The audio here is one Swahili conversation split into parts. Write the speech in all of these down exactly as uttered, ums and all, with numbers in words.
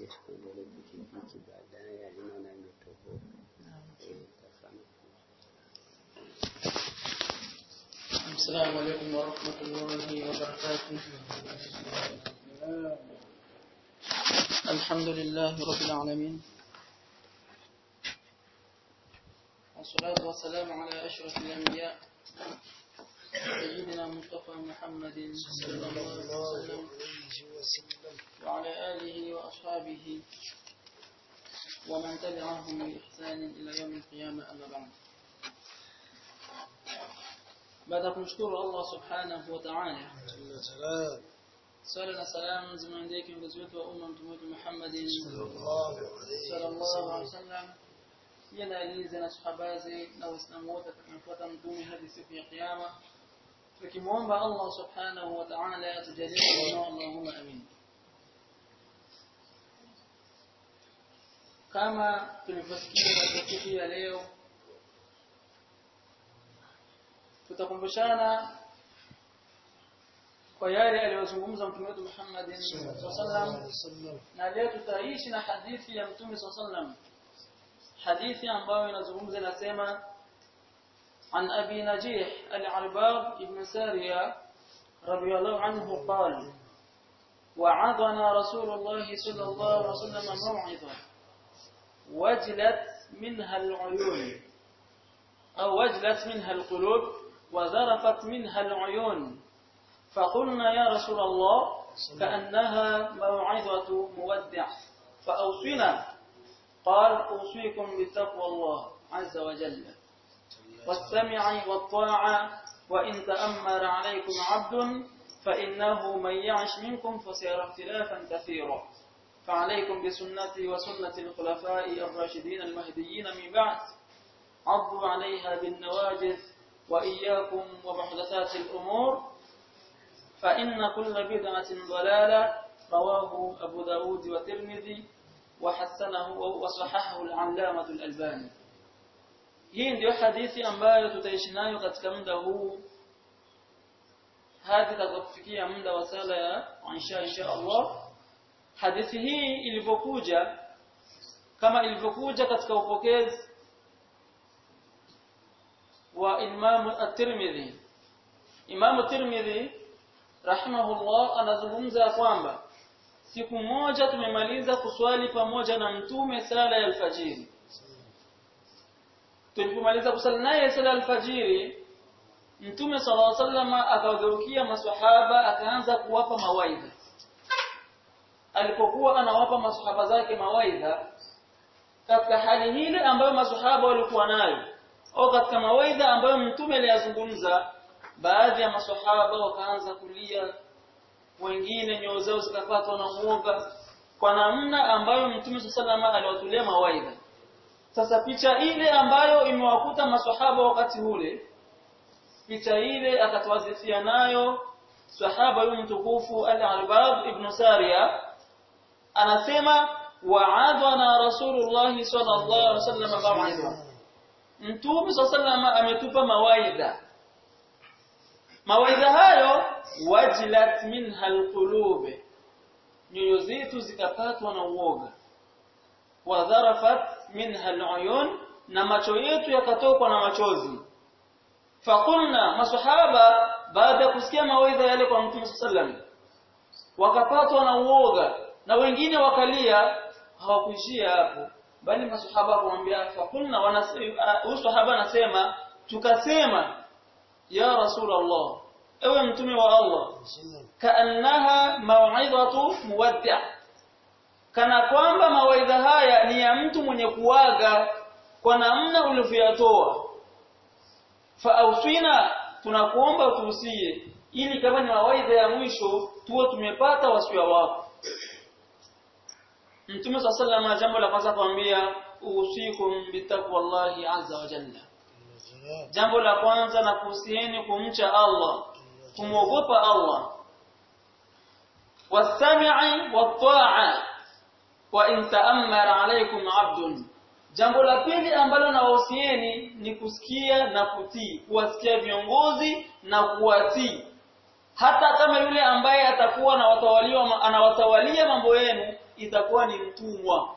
ile pikipiki baadaye aliona imetoboka. Assalamu alaykum wa rahmatullahi wa barakatuh. Alhamdulillah rabbil alamin. والصلاة والسلام على أشرف الأنبياء سيدنا مصطفى محمد صلى الله عليه وسلم وعلى آله وأصحابه ومن تبعهم بإحسان إلى يوم القيامة أما بعد. بعد أن نشكر الله سبحانه وتعالى صلى السلام زمانك وجزوت وأمة محمد صلى الله عليه وسلم yanaeleza na sahabaze na waislamu wote tunafuata mtume hadi siku ya kiyama tukimuomba Allah subhanahu wa ta'ala atujalie na Allahumma amin. Kama tulivyosikia katika siku ya leo tutakumbushana kwa yale aliyozungumza mtume wetu Muhammad sallallahu alaihi wasallam na leo tutaishi na hadithi ya mtume sallallahu alaihi wasallam حديث ambayo inazungumza nasema عن أبي نجيح العرباض ابن سارية رضي الله عنه قال وعظنا رسول الله صلى الله عليه وسلم موعظة وجلت منها العيون أو وجلت منها القلوب وذرفت منها العيون فقلنا يا رسول الله كأنها موعظة مودع فأوصنا قال أوصيكم بتقوى الله عز وجل والسمع والطاعة وإن تأمر عليكم عبد فإنه من يعش منكم فسيرى اختلافا كثيرا فعليكم بسنتي وسنة الخلفاء الراشدين المهديين من بعد عضوا عليها بالنواجذ وإياكم ومحدثات الأمور فإن كل بدعة ضلالة رواه أبو داود والترمذي وحسنه وصححه العلامة الألباني. Hii ndio hadithi ambayo tutaishi nayo katika muda huu hadi tutakapofikia muda wa sala ya Isha insha Allah. Hadithi hii ilipokuja kama ilivyokuja katika upokezi wa Imam at-Tirmidhi. Imam at-Tirmidhi rahimahullah anazungumza kwamba siku moja tumemaliza kuswali pamoja na mtume sala ya alfajiri. Tulipomaliza kusali naye sala ya alfajiri, mtume sallallahu alaihi wasallam akawageukia maswahaba akaanza kuwapa mawaidha. Alipokuwa anawapa maswahaba zake mawaidha katika hali ile ambayo maswahaba walikuwa nayo au katika mawaidha ambayo mtume aliyazungumza, baadhi ya maswahaba wakaanza kulia, wengine nyoyo zao zikapatwa na uoga kwa namna ambayo mtume sallallahu alaihi aliwatolea mawaidha. Sasa picha ile ambayo imewakuta maswahaba wakati ule, picha ile akatawazifia nayo sahaba yule mtukufu Al-Arbab ibn Sariya, anasema wa'adana Rasulullah sallallahu alaihi wasallam ba'idha. Mtume sallallahu alaihi wasallam ametupa mawaidha. Mawaidha hayo wajilat minha alqulub, nyoyo zetu zikapatwa na uoga, wadharafat minha aluyun, na macho yetu yakatokwa na machozi. Faqulna, masahaba baada ya kusikia mawaidha yale kwa Mtume sallam wakapatwa na uoga na wengine wakalia. Hawakuishia hapo, bali masahaba kumwambia faqulna, wanasema sahaba anasema tukasema ya Rasulullah, ewe mtume wa Allah, kaannaha mau'izatu muwaddi', kana kwamba mawaidha haya ni ya mtu mwenye kuaga kwa namna ulivyoyatoa. Fa ausina, tunakuomba tuusie ili kama ni mawaidha ya mwisho tuwe tumepata wasia wako. Mtume sallallahu alaihi wasallam jambo la kwanza kumwambia usikum bitaqwallahi azza wa jalla. Jambo la kwanza na kuhusieni kumcha Allah, kumwogopa Allah. Wasami'i wat-ta'a wa in ta'ammara alaykum 'abdun. Jambo la pili ambalo nawahusieni ni kusikia na kutii, kuwasikia viongozi na kuwatii. Hata kama yule ambaye atakuwa na watawaliwa anawatawalia mambo yenu, itakuwa ni mtumwa.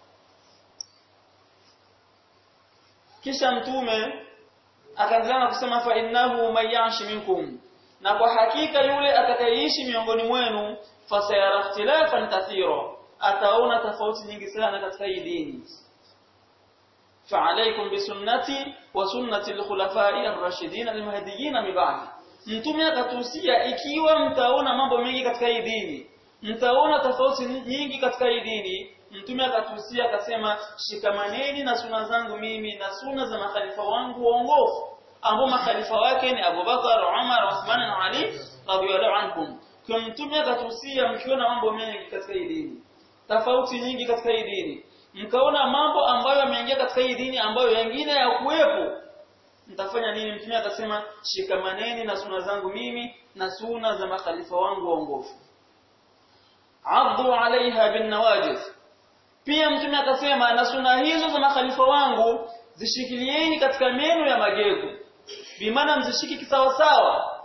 Kisha mtume akaendelea na kusema fa innahu mayashi minkum, na kwa hakika yule atakayeishi miongoni mwenu fasayara ikhtilafan kathira, ataona tofauti nyingi sana katika hii dini. Fa alaykum bisunnati wa sunnati al-khulafa'i ar-rashidin al-mahdiyyin min ba'di. Mtume akatuhusia ikiwa mtaona mambo mengi katika hii dini, mtaona tofauti nyingi katika hii dini, mtume akatuhusia akasema shikamaneni na sunna zangu mimi na sunna za makhalifa wangu waongofu, ambao makhalifa wake ni Abu Bakar, Umar, Uthman na Ali radhiyallahu anhum. Kwa mtume akatuhusia mkiona mambo mengi katika hii dini, tofauti nyingi katika hii dini, mkaona mambo ambayo yameingia katika hii dini ambayo wengine hayakuwepo, mtafanya nini? Mtume akasema shikamaneni na sunna zangu mimi na sunna za makhalifa wangu waongofu. Addu alaiha bin nawajiz. Pia mtume akasema na sunna hizo za makhalifa wangu zishikilieni katika meno ya magego, bimaana mzishiki kisawa sawa.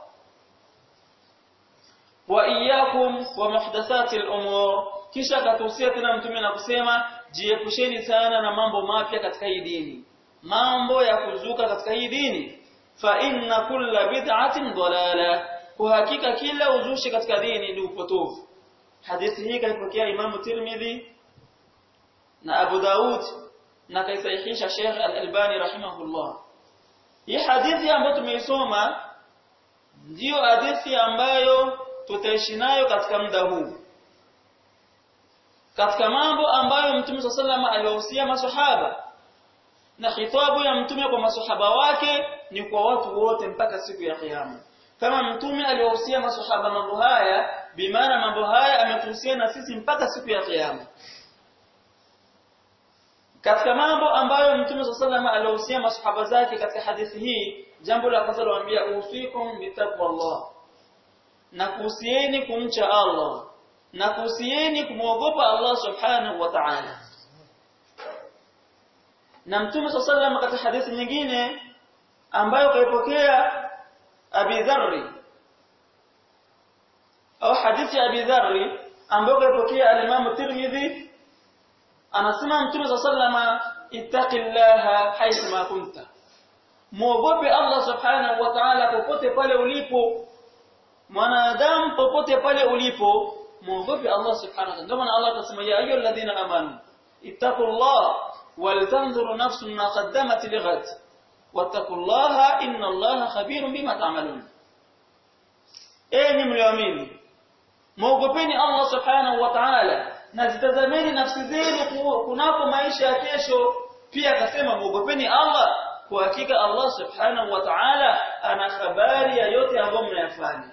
Wa iyyakum wa muhdathati al-umur. Kisha akatuhusia tena mtume na kusema jiepusheni sana na mambo mapya katika hii dini, mambo ya kuzuka katika hii dini. Fa inna kulla bid'atin dalala, kwa hakika kila uzushi katika dini ni upotovu. Hadithi hii kaipokea Imam Tirmidhi na Abu Daud na kaisahihisha Sheikh Al-Albani rahimahullah. Hii hadithi ambayo tumeisoma ndio hadithi ambayo tutaishi nayo katika muda huu, katika mambo ambayo Mtume sallallahu alayhi wasallam aliwahusia maswahaba, na khitabu ya Mtume kwa maswahaba wake ni kwa watu wote mpaka siku ya kiyama. Kama Mtume aliwahusia maswahaba mambo haya, bimaana mambo haya ametuhusia na sisi mpaka siku ya kiyama. Katika mambo ambayo Mtume sallallahu alayhi wasallam aliwahusia maswahaba zake katika hadithi hii, jambo la kwanza aliwaambia usikum bitaqwallah, na kuhusieni kumcha Allah, na kuhusieni kumwogopa Allah subhanahu wa ta'ala. Na Mtume sallallahu alayhi wasallam katika hadithi nyingine ambayo kaipokea Abi Dharr, au hadithi ya Abi Dharr ambayo kaipokea al-Imam Tirmidhi, anasema Mtume sallallahu alayhi wasallam ittaqillaha haythu ma kunta, muogope Allah subhanahu wa ta'ala popote pale ulipo. Mwanadamu popote pale ulipo muogope Allah subhanahu wa ta'ala. Ndio maana Allah akasema ya ayyuhalladhina amanu ittaqullaha wal tanzur nafsun ma qaddamat lighad wattaqullaha innallaha khabirun bima ta'malun. Enyi mlioamini, muogopeni Allah subhanahu wa ta'ala na zitazameni nafsi zenu kunako maisha ya kesho. Pia akasema muogopeni Allah, kwa hakika Allah subhanahu wa ta'ala ana habari ya yote ambayo mnayafanya.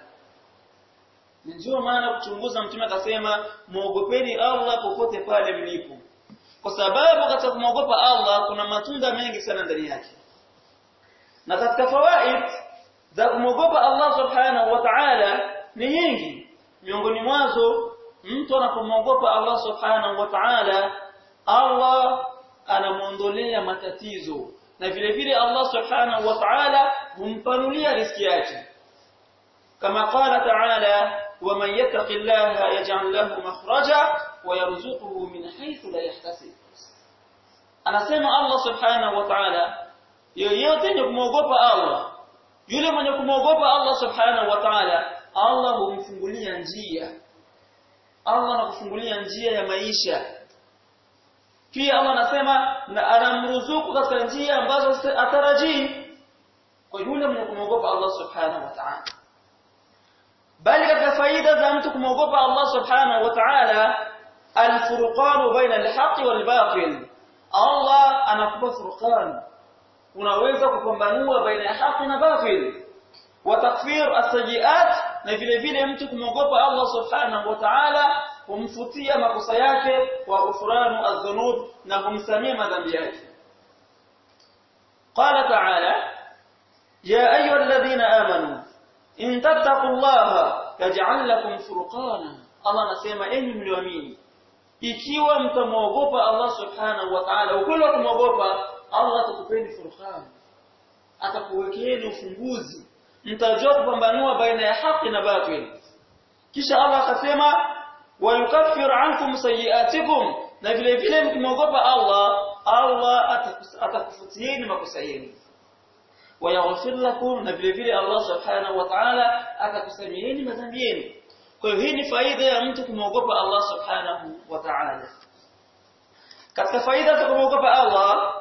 Ndio maana kuchunguza, Mtume akasema muogopeni Allah popote pale mlipo, kwa sababu katika kumwogopa Allah kuna matunda mengi sana ndani yake. Na katika fawaid za kumwogopa Allah subhanahu wa ta'ala ni nyingi. Miongoni mwazo, mtu anapomwogopa Allah subhanahu wa ta'ala, Allah anamuondolea matatizo, na vile vile Allah subhanahu wa ta'ala humpanulia riziki yake. Kama qala ta'ala ومن يتق الله يجعل له مخرجا ويرزقه من حيث لا يحتسب. Anasema Allah subhanahu wa ta'ala, yeyote mwenye kumwogopa Allah, yule mwenye kumwogopa Allah subhanahu wa ta'ala, Allah humfungulia njia, Allah anakufungulia njia ya maisha. Pia Allah anasema na anamruzuku katika njia ambazo atarajii, kwa yule mwenye kumwogopa Allah subhanahu wa ta'ala. Bali katika faida za mtu kumwogopa Allah subhanahu wa ta'ala, al-furqan baina al-haqq wal-batil. Allah anakupa furqan, unaweza kupambanua baina ya haki na batil. Wa takfir as-sayiat, na vile vile mtu kumwogopa Allah subhanahu wa ta'ala humfutia makosa yake, wa ghufranu adh-dhunub, na humsamia madhambi yake. Qala ta'ala ya ayyuhalladhina amanu in tattaqullaha yaj'al lakum furqana. Allah anasema enyi mlioamini, ikiwa mtamwogopa Allah subhanahu wa ta'ala, ukweli wa kumwogopa Allah, atakupeni furqan, atakuwekeeni ufunguzi, mtajua kupambanua baina ya haki na batil. Kisha Allah akasema wa yukaffiru ankum sayiatikum, na vile vile mkimogopa Allah, Allah atakufutieni makosa yenu. Wa yaghfir lakum, na vile vile Allah subhanahu wa ta'ala atakusameheni madhambi yenu. Kwa hiyo hii ni faida ya mtu kumwogopa Allah subhanahu wa ta'ala. Katika faida za kumwogopa Allah,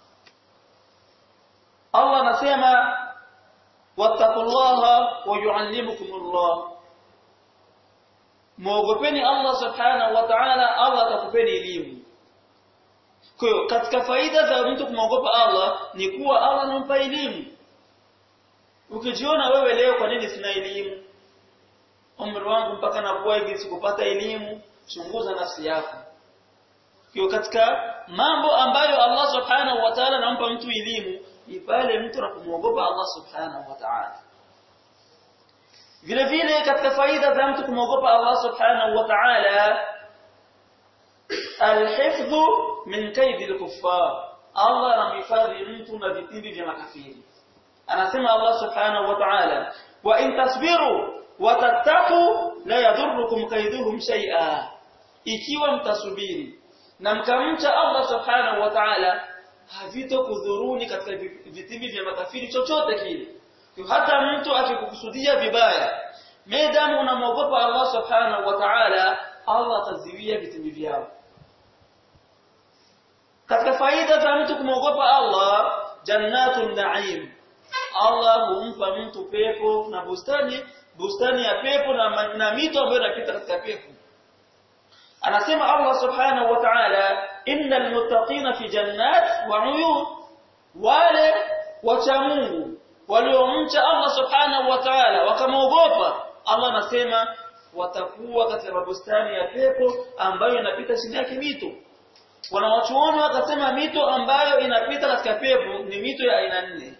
Allah anasema wattaqullaha wa yuallimukumullah, muogopeni Allah subhanahu wa ta'ala, Allah atakupeni elimu. Kwa hiyo katika faida za mtu kumwogopa Allah ni kuwa Allah anampa elimu. Ukijiona wewe leo kwa nini sina elimu, umri wangu mpaka nakuwa hivi sikupata elimu, chunguza nafsi yako. Kwa katika mambo ambayo Allah subhanahu wa ta'ala anampa mtu elimu ni pale mtu anapomwogopa Allah subhanahu wa ta'ala. Vile vile katika faida za mtu kumwogopa Allah subhanahu wa ta'ala, alhifdhu min kaidi al-kuffar, Allah anamhifadhi mtu na vitimbi vya makafiri. Anasema Allah subhanahu wa ta'ala, wa in tasbiru wa tattaqu la yadurrukum kaiduhum shay'a, ikiwa mtasubiri na mkamcha Allah subhanahu wa ta'ala, havitokudhuruni katika vitimbi vya makafiri chochote kile. Hata mtu akikukusudia vibaya, maadamu unamwogopa Allah subhanahu wa ta'ala, Allah ataziwia vitimbi vyao. Katika faida za mtu kumwogopa Allah, jannatun na'im, Allah humpa mtu pepo na bustani, bustani ya pepo na, na mito ambayo inapita katika pepo. Anasema Allah subhanahu wa ta'ala, innal muttaqina fi jannat wa 'uyun, wale wacha Mungu waliomcha Allah subhanahu wa ta'ala wakamwogopa Allah, anasema watakuwa katika bustani ya pepo ambayo inapita chini yake mito. Wanawachuoni wakasema mito ambayo inapita katika pepo ni mito ya aina nne.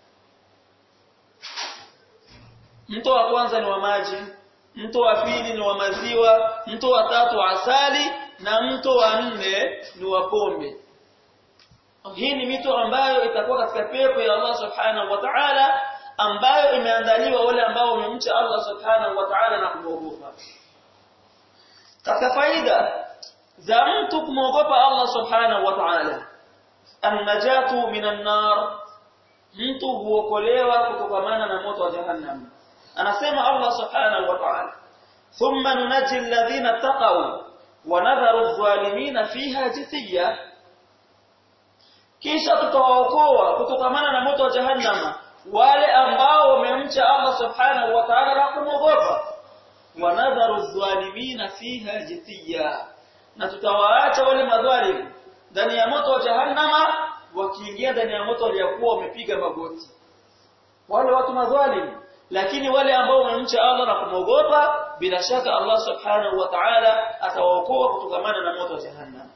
Mto wa kwanza ni wa maji, mto wa pili ni wa maziwa, mto wa tatu wa asali, na mto wa nne ni wa pombe. Hii ni mito ambayo itakuwa katika pepo ya Allah subhanahu wa ta'ala, ambayo imeandaliwa wale ambao wamemcha Allah subhanahu wa ta'ala na kumwogopa. Katika faida za mtu kumwogopa Allah subhanahu wa ta'ala, an-najatu minan nar, mtu huokolewa kutokana na moto wa jahannam. Anasema Allah subhanahu wa ta'ala, thumma nunajji alladhina taqaw wa nadharu adh-dhalimina fiha jithiya, kisha tutawaokoa kutokana na moto wa jahannam wale ambao wamemcha Allah subhanahu wa ta'ala na kumwogopa. Wa nadharu adh-dhalimina fiha jithiya, na tutawaacha wale madhalimu ndani ya moto wa jahannam wakiingia ndani ya moto waliokuwa wamepiga magoti. Wale watu madhalimu, lakini wale ambao wamemcha Allah na kumwogopa, bila shaka Allah subhanahu wa ta'ala atawaokoa kutokana na moto wa jahannam.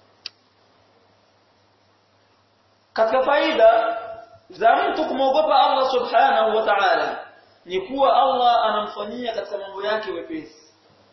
Katika faida za mtu kumwogopa Allah subhanahu wa ta'ala ni kuwa Allah anamfanyia katika mambo yake wepesi.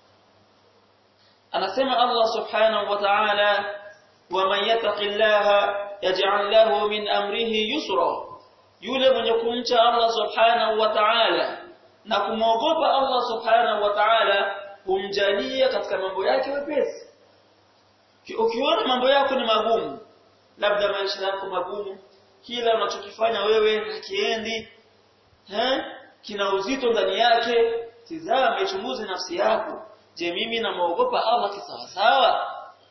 Anasema Allah subhanahu wa ta'ala, wa man yattaqillaha yaj'al lahu min amrihi yusra, yule mwenye kumcha Allah subhanahu wa ta'ala na kumwogopa Allah subhanahu wa ta'ala humjalia katika mambo yake wepesi. Ukiona mambo yako ni magumu, labda maisha yako magumu, kila unachokifanya wewe hakiendi, eh kina uzito ndani yake, tizama ichunguze nafsi yako, je mimi namuogopa Allah kisawa sawa?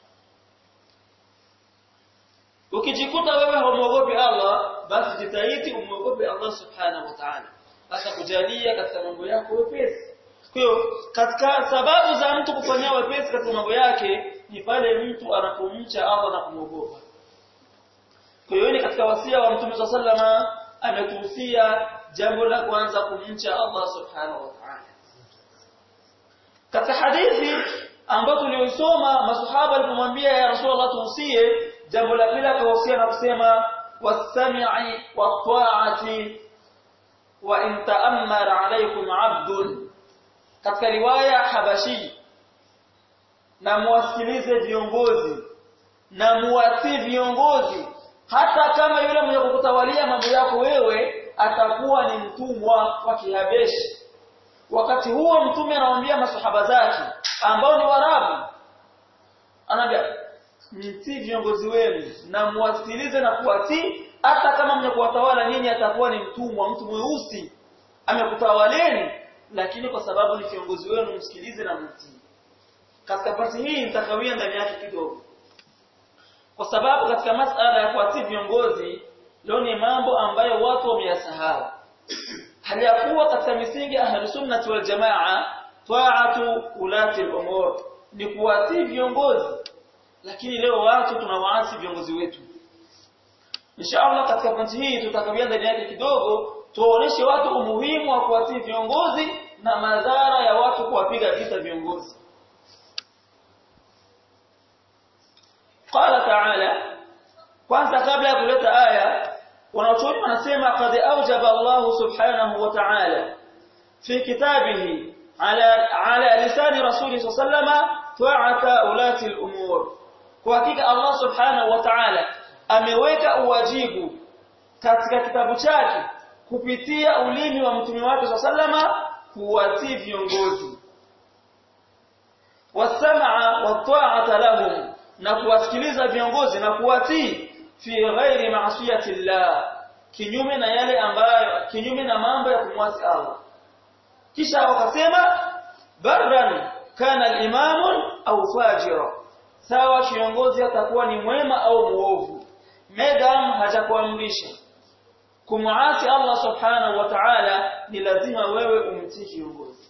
Ukijikuta wewe humuogopi Allah, basi jitahidi umuogope Allah subhanahu wa ta'ala, hasa kujalia katika mambo yako wepesi. Kwa hiyo katika sababu za mtu kufanya wepesi katika mambo yake ni pale mtu anapomcha Allah na kumuogopa. Kwa hiyo ni katika wasia wa Mtume sallallahu alayhi wasallam ametuhusia jambo la kwanza kumcha Allah subhanahu wa ta'ala. Katika hadithi ambayo tuliyosoma, masahaba walipomwambia ya Rasulullah tuhusie, jambo la pili akahusia na kusema was-sami'i wat-ta'ati wa in ta'ammara alaykum 'abdun. Katika riwaya Habashi, na muwasikilize viongozi na muwatii viongozi, hata kama yule mwenye kukutawalia mambo yako wewe atakuwa ni mtumwa wa Kihabeshi. Wakati huo Mtume anawaambia masahaba zake, ambao ni Waarabu anaambia mtii viongozi wenu na muwasikilize na kuwatii hata kama mnakuwatawala nyinyi atakuwa ni mtumwa mtu mweusi amekutawaleni lakini kwa sababu ni kiongozi wenu msikilize na mtii katika pasi hii nitakawia ndani yake kidogo kwa sababu katika masala ya kuwatii viongozi leo ni mambo ambayo watu wameyasahau hali ya kuwa katika misingi ahli sunnah wal jamaa ta'atu ulati al-umur ni kuwatii viongozi lakini leo watu tunawaasi viongozi wetu inshallah katika pointi hii tutakawia ndani yake kidogo tuoneshe watu umuhimu wa kuwatii viongozi na madhara ya watu kuwapiga vita viongozi qala ta'ala kwanza kabla ya kuleta aya wanachuoni wanasema qad awjaba Allah subhanahu wa ta'ala fi kitabihi ala ala lisani rasuli sallallahu ta'ata ulati al-umur kwa hakika Allah subhanahu wa ta'ala ameweka uwajibu katika kitabu chake kupitia ulimi wa mtume wake sallallahu kuwatii viongozi wasamaa wa ta'ata lahum na kuwasikiliza viongozi na kuwatii fi ghairi ma'siyati Allah kinyume na yale ambayo kinyume na mambo ya kumwasi Allah kisha wakasema barran kana al-imam au fajira sawa kiongozi atakuwa ni mwema au muovu madam hajakuamrisha kumwasi Allah subhanahu wa ta'ala ni lazima wewe umtii kiongozi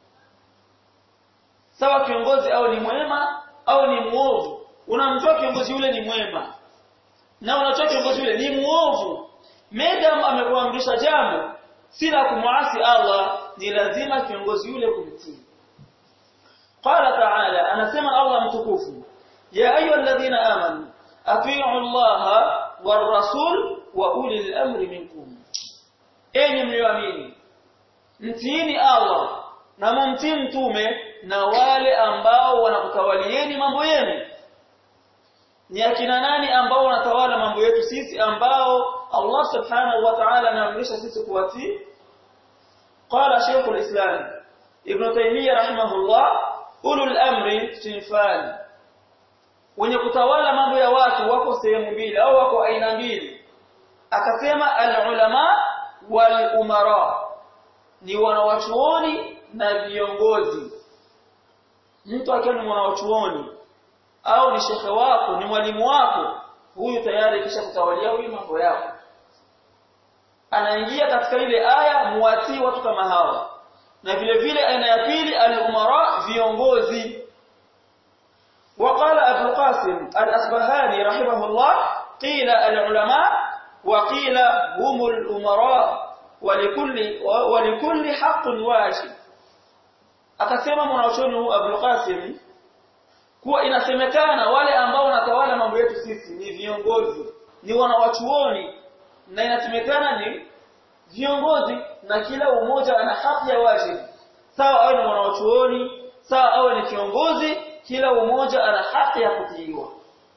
sawa kiongozi au ni mwema au ni muovu unamjua kiongozi yule ni mwema na unajua kiongozi yule ni muovu madam amekuamrisha jambo si la kumwasi Allah ni lazima kiongozi yule kumtii qala ta'ala anasema Allah mtukufu ya ayyuhalladhina amanu atii'u Allah war rasul wa ulil amri minkum enyi mlioamini mtiini Allah na mumtii mtume na wale ambao wanakutawalieni mambo yenu ni akina nani ambao wanatawala mambo yetu sisi ambao Allah subhanahu wa ta'ala anaamrisha sisi kuwatii qala shaykh al-islam ibn taymiyyah rahimahullah ulul amri sinfan wenye kutawala mambo ya watu wako sehemu mbili au wako aina mbili akasema al-ulama wal umara ni wanawachuoni na viongozi mtu akiwa ni mwanachuoni au ni shekhe wako ni mwalimu wako huyu tayari kisha kutawalia huyu mambo yako anaingia katika ile aya muwatii watu kama hawa na vile vile aina ya pili al-umara viongozi وقال ابو القاسم الأصبهاني رحمه الله قيل العلماء وقيل هم الامراء ولكل ولكل حق واجب akasema mwanachuoni Abu al-Qasim kuwa inasemekana wale ambao wanatawala mambo yetu sisi ni viongozi ni wanawachuoni na inasemekana ni viongozi na kila umoja ana haki ya wajibu sawa awe ni wanawachuoni sawa awe ni kiongozi kila umoja ana haki ya kutiiwa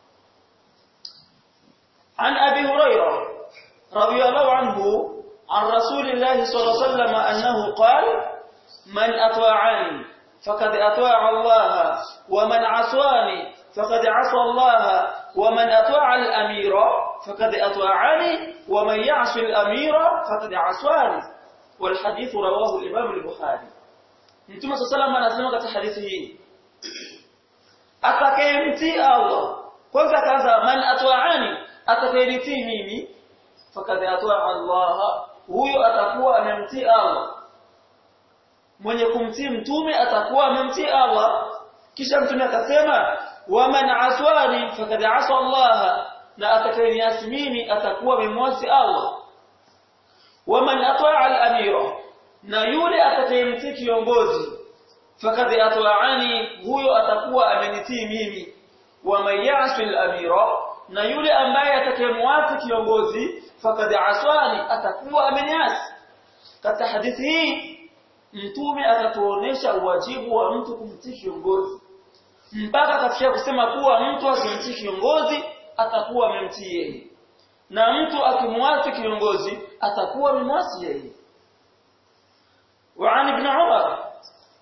عن ابي هريره رضي الله عنه عن رسول الله صلى الله عليه وسلم انه قال من اطاعني فقد اطاع الله ومن عصاني فقد عصى الله ومن اطاع الامير فقد اطاعني ومن يعص الامير فقد عصاني والحديث رواه الامام البخاري Mtume صلى الله عليه وسلم anasema katika hadithi hii atakayemtii Allah kwanza kaanza man atwa'ani atakayenitii mimi fakad atwa'a Allah huyo atakuwa amemtii Allah mwenye kumtii mtume atakuwa amemtii Allah kisha mtume akasema wa man aswani fakad asa Allah na atakayeniasi mimi atakuwa amemwasi Allah wa man atwa'a al-amira na yule atakayemtii kiongozi fakad atwa'ani huyo atakuwa amenitii mimi wa man ya'si al-amira na yule ambaye atakayemwasi kiongozi fakad aswani atakuwa ameniasi katika hadithi hii mtume atatuonesha uwajibu wa mtu kumtii kiongozi mpaka katika kusema kuwa mtu akimtii kiongozi atakuwa amemtii yeye na mtu akimwasi kiongozi atakuwa amemwasi yeye وعن ابن عمر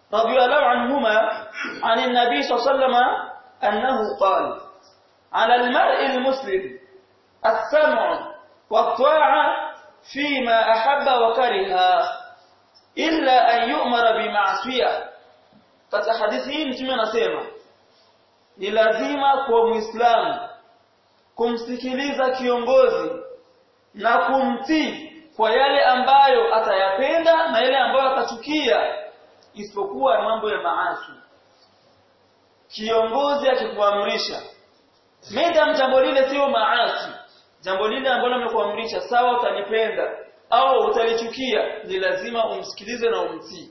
radiyallahu anhuma عن النبي صلى الله عليه وسلم أنه قال على المرء المسلم السمع والطاعة فيما أحب وكره إلا أن يؤمر بمعصية. katika hadithi hii mtume anasema ni lazima kwa muislamu kumsikiliza kiongozi na kumtii kwa yale ambayo atayapenda na yale ambayo atachukia, isipokuwa mambo ya maasi. Kiongozi akikuamrisha madam jambo lile sio maasi, jambo lile ambalo amekuamrisha sawa, utalipenda au utalichukia, ni lazima umsikilize na umtii.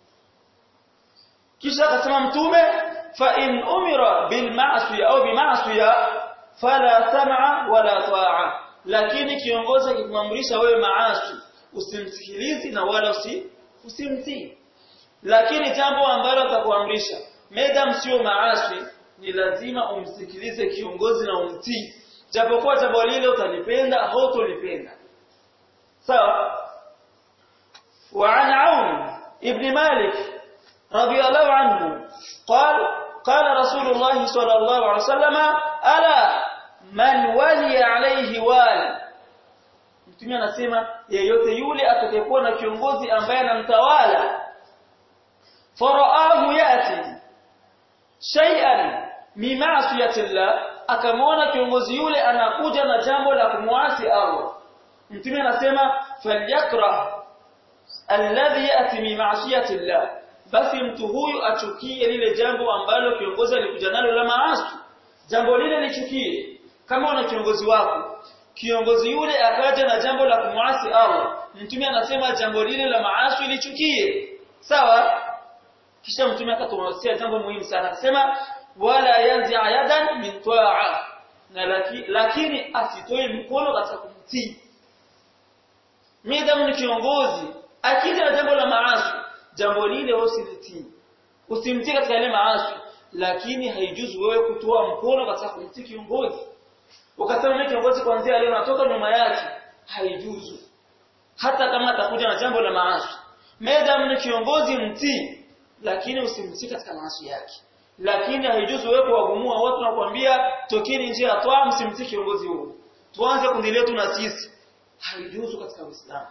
Kisha akasema mtume, fa in umira bil ma'siya au bi ma'siya fala sam'a wala ta'a, lakini kiongozi akikuamrisha wewe maasi usimsikilizi na wala usi usimtii. Lakini jambo ambalo atakuamrisha madam sio maasi, ni lazima umsikilize kiongozi na umtii, japokuwa jambo lile utalipenda au utolipenda. sawa. وعن عون ابن مالك رضي الله عنه قال قال رسول الله صلى الله عليه وسلم ألا من ولي عليه wal. Mtume anasema yeyote yule atakayekuwa na kiongozi ambaye anamtawala, faraahu yati shay'an min ma'siyati Allah, akamwona kiongozi yule anakuja na jambo la kumwasi Allah, Mtume anasema falyakrah alladhi yati min ma'siyati Allah, basi mtu huyu achukie lile jambo ambalo kiongozi alikuja nalo la maasi, jambo lile lichukie. Kama una kiongozi wako, kiongozi yule akaja na jambo la kumwasi Allah, Mtume anasema jambo lile la maasi lichukie, sawa. Kisha Mtume akatuhusia jambo muhimu sana, akasema wala yanzi'a yadan min ta'a, na laki, lakini asitoe mkono katika kumtii. Midamu ni kiongozi akija na jambo la maasi, jambo lile usilitii, usimtii katika ile maasi, lakini haijuzu wewe kutoa mkono katika kumtii kiongozi. Ukasema mimi kiongozi kuanzia leo natoka nyuma yake, haijuzu. Hata kama atakuja na jambo la maasi, midamu ni kiongozi mtii, lakini usimtii katika maasi yake. Lakini haijuzu wewe kuwagumua watu na kuambia tokeni nje ya toa, msimtii kiongozi huo, tuanze kundi letu na sisi, haijuzu katika Uislamu.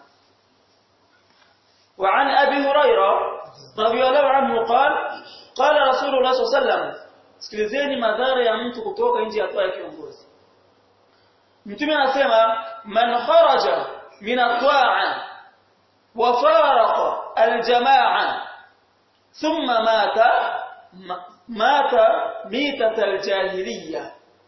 وعن أبي هريرة رضي الله عنه قال قال رسول الله صلى الله عليه وسلم, sikilizeni madhara ya mtu kutoka nje ya toa ya kiongozi. Mtume anasema man kharaja min at-ta'a wa faraqa al-jama'a thumma mata mata mitat al-jahiliyya,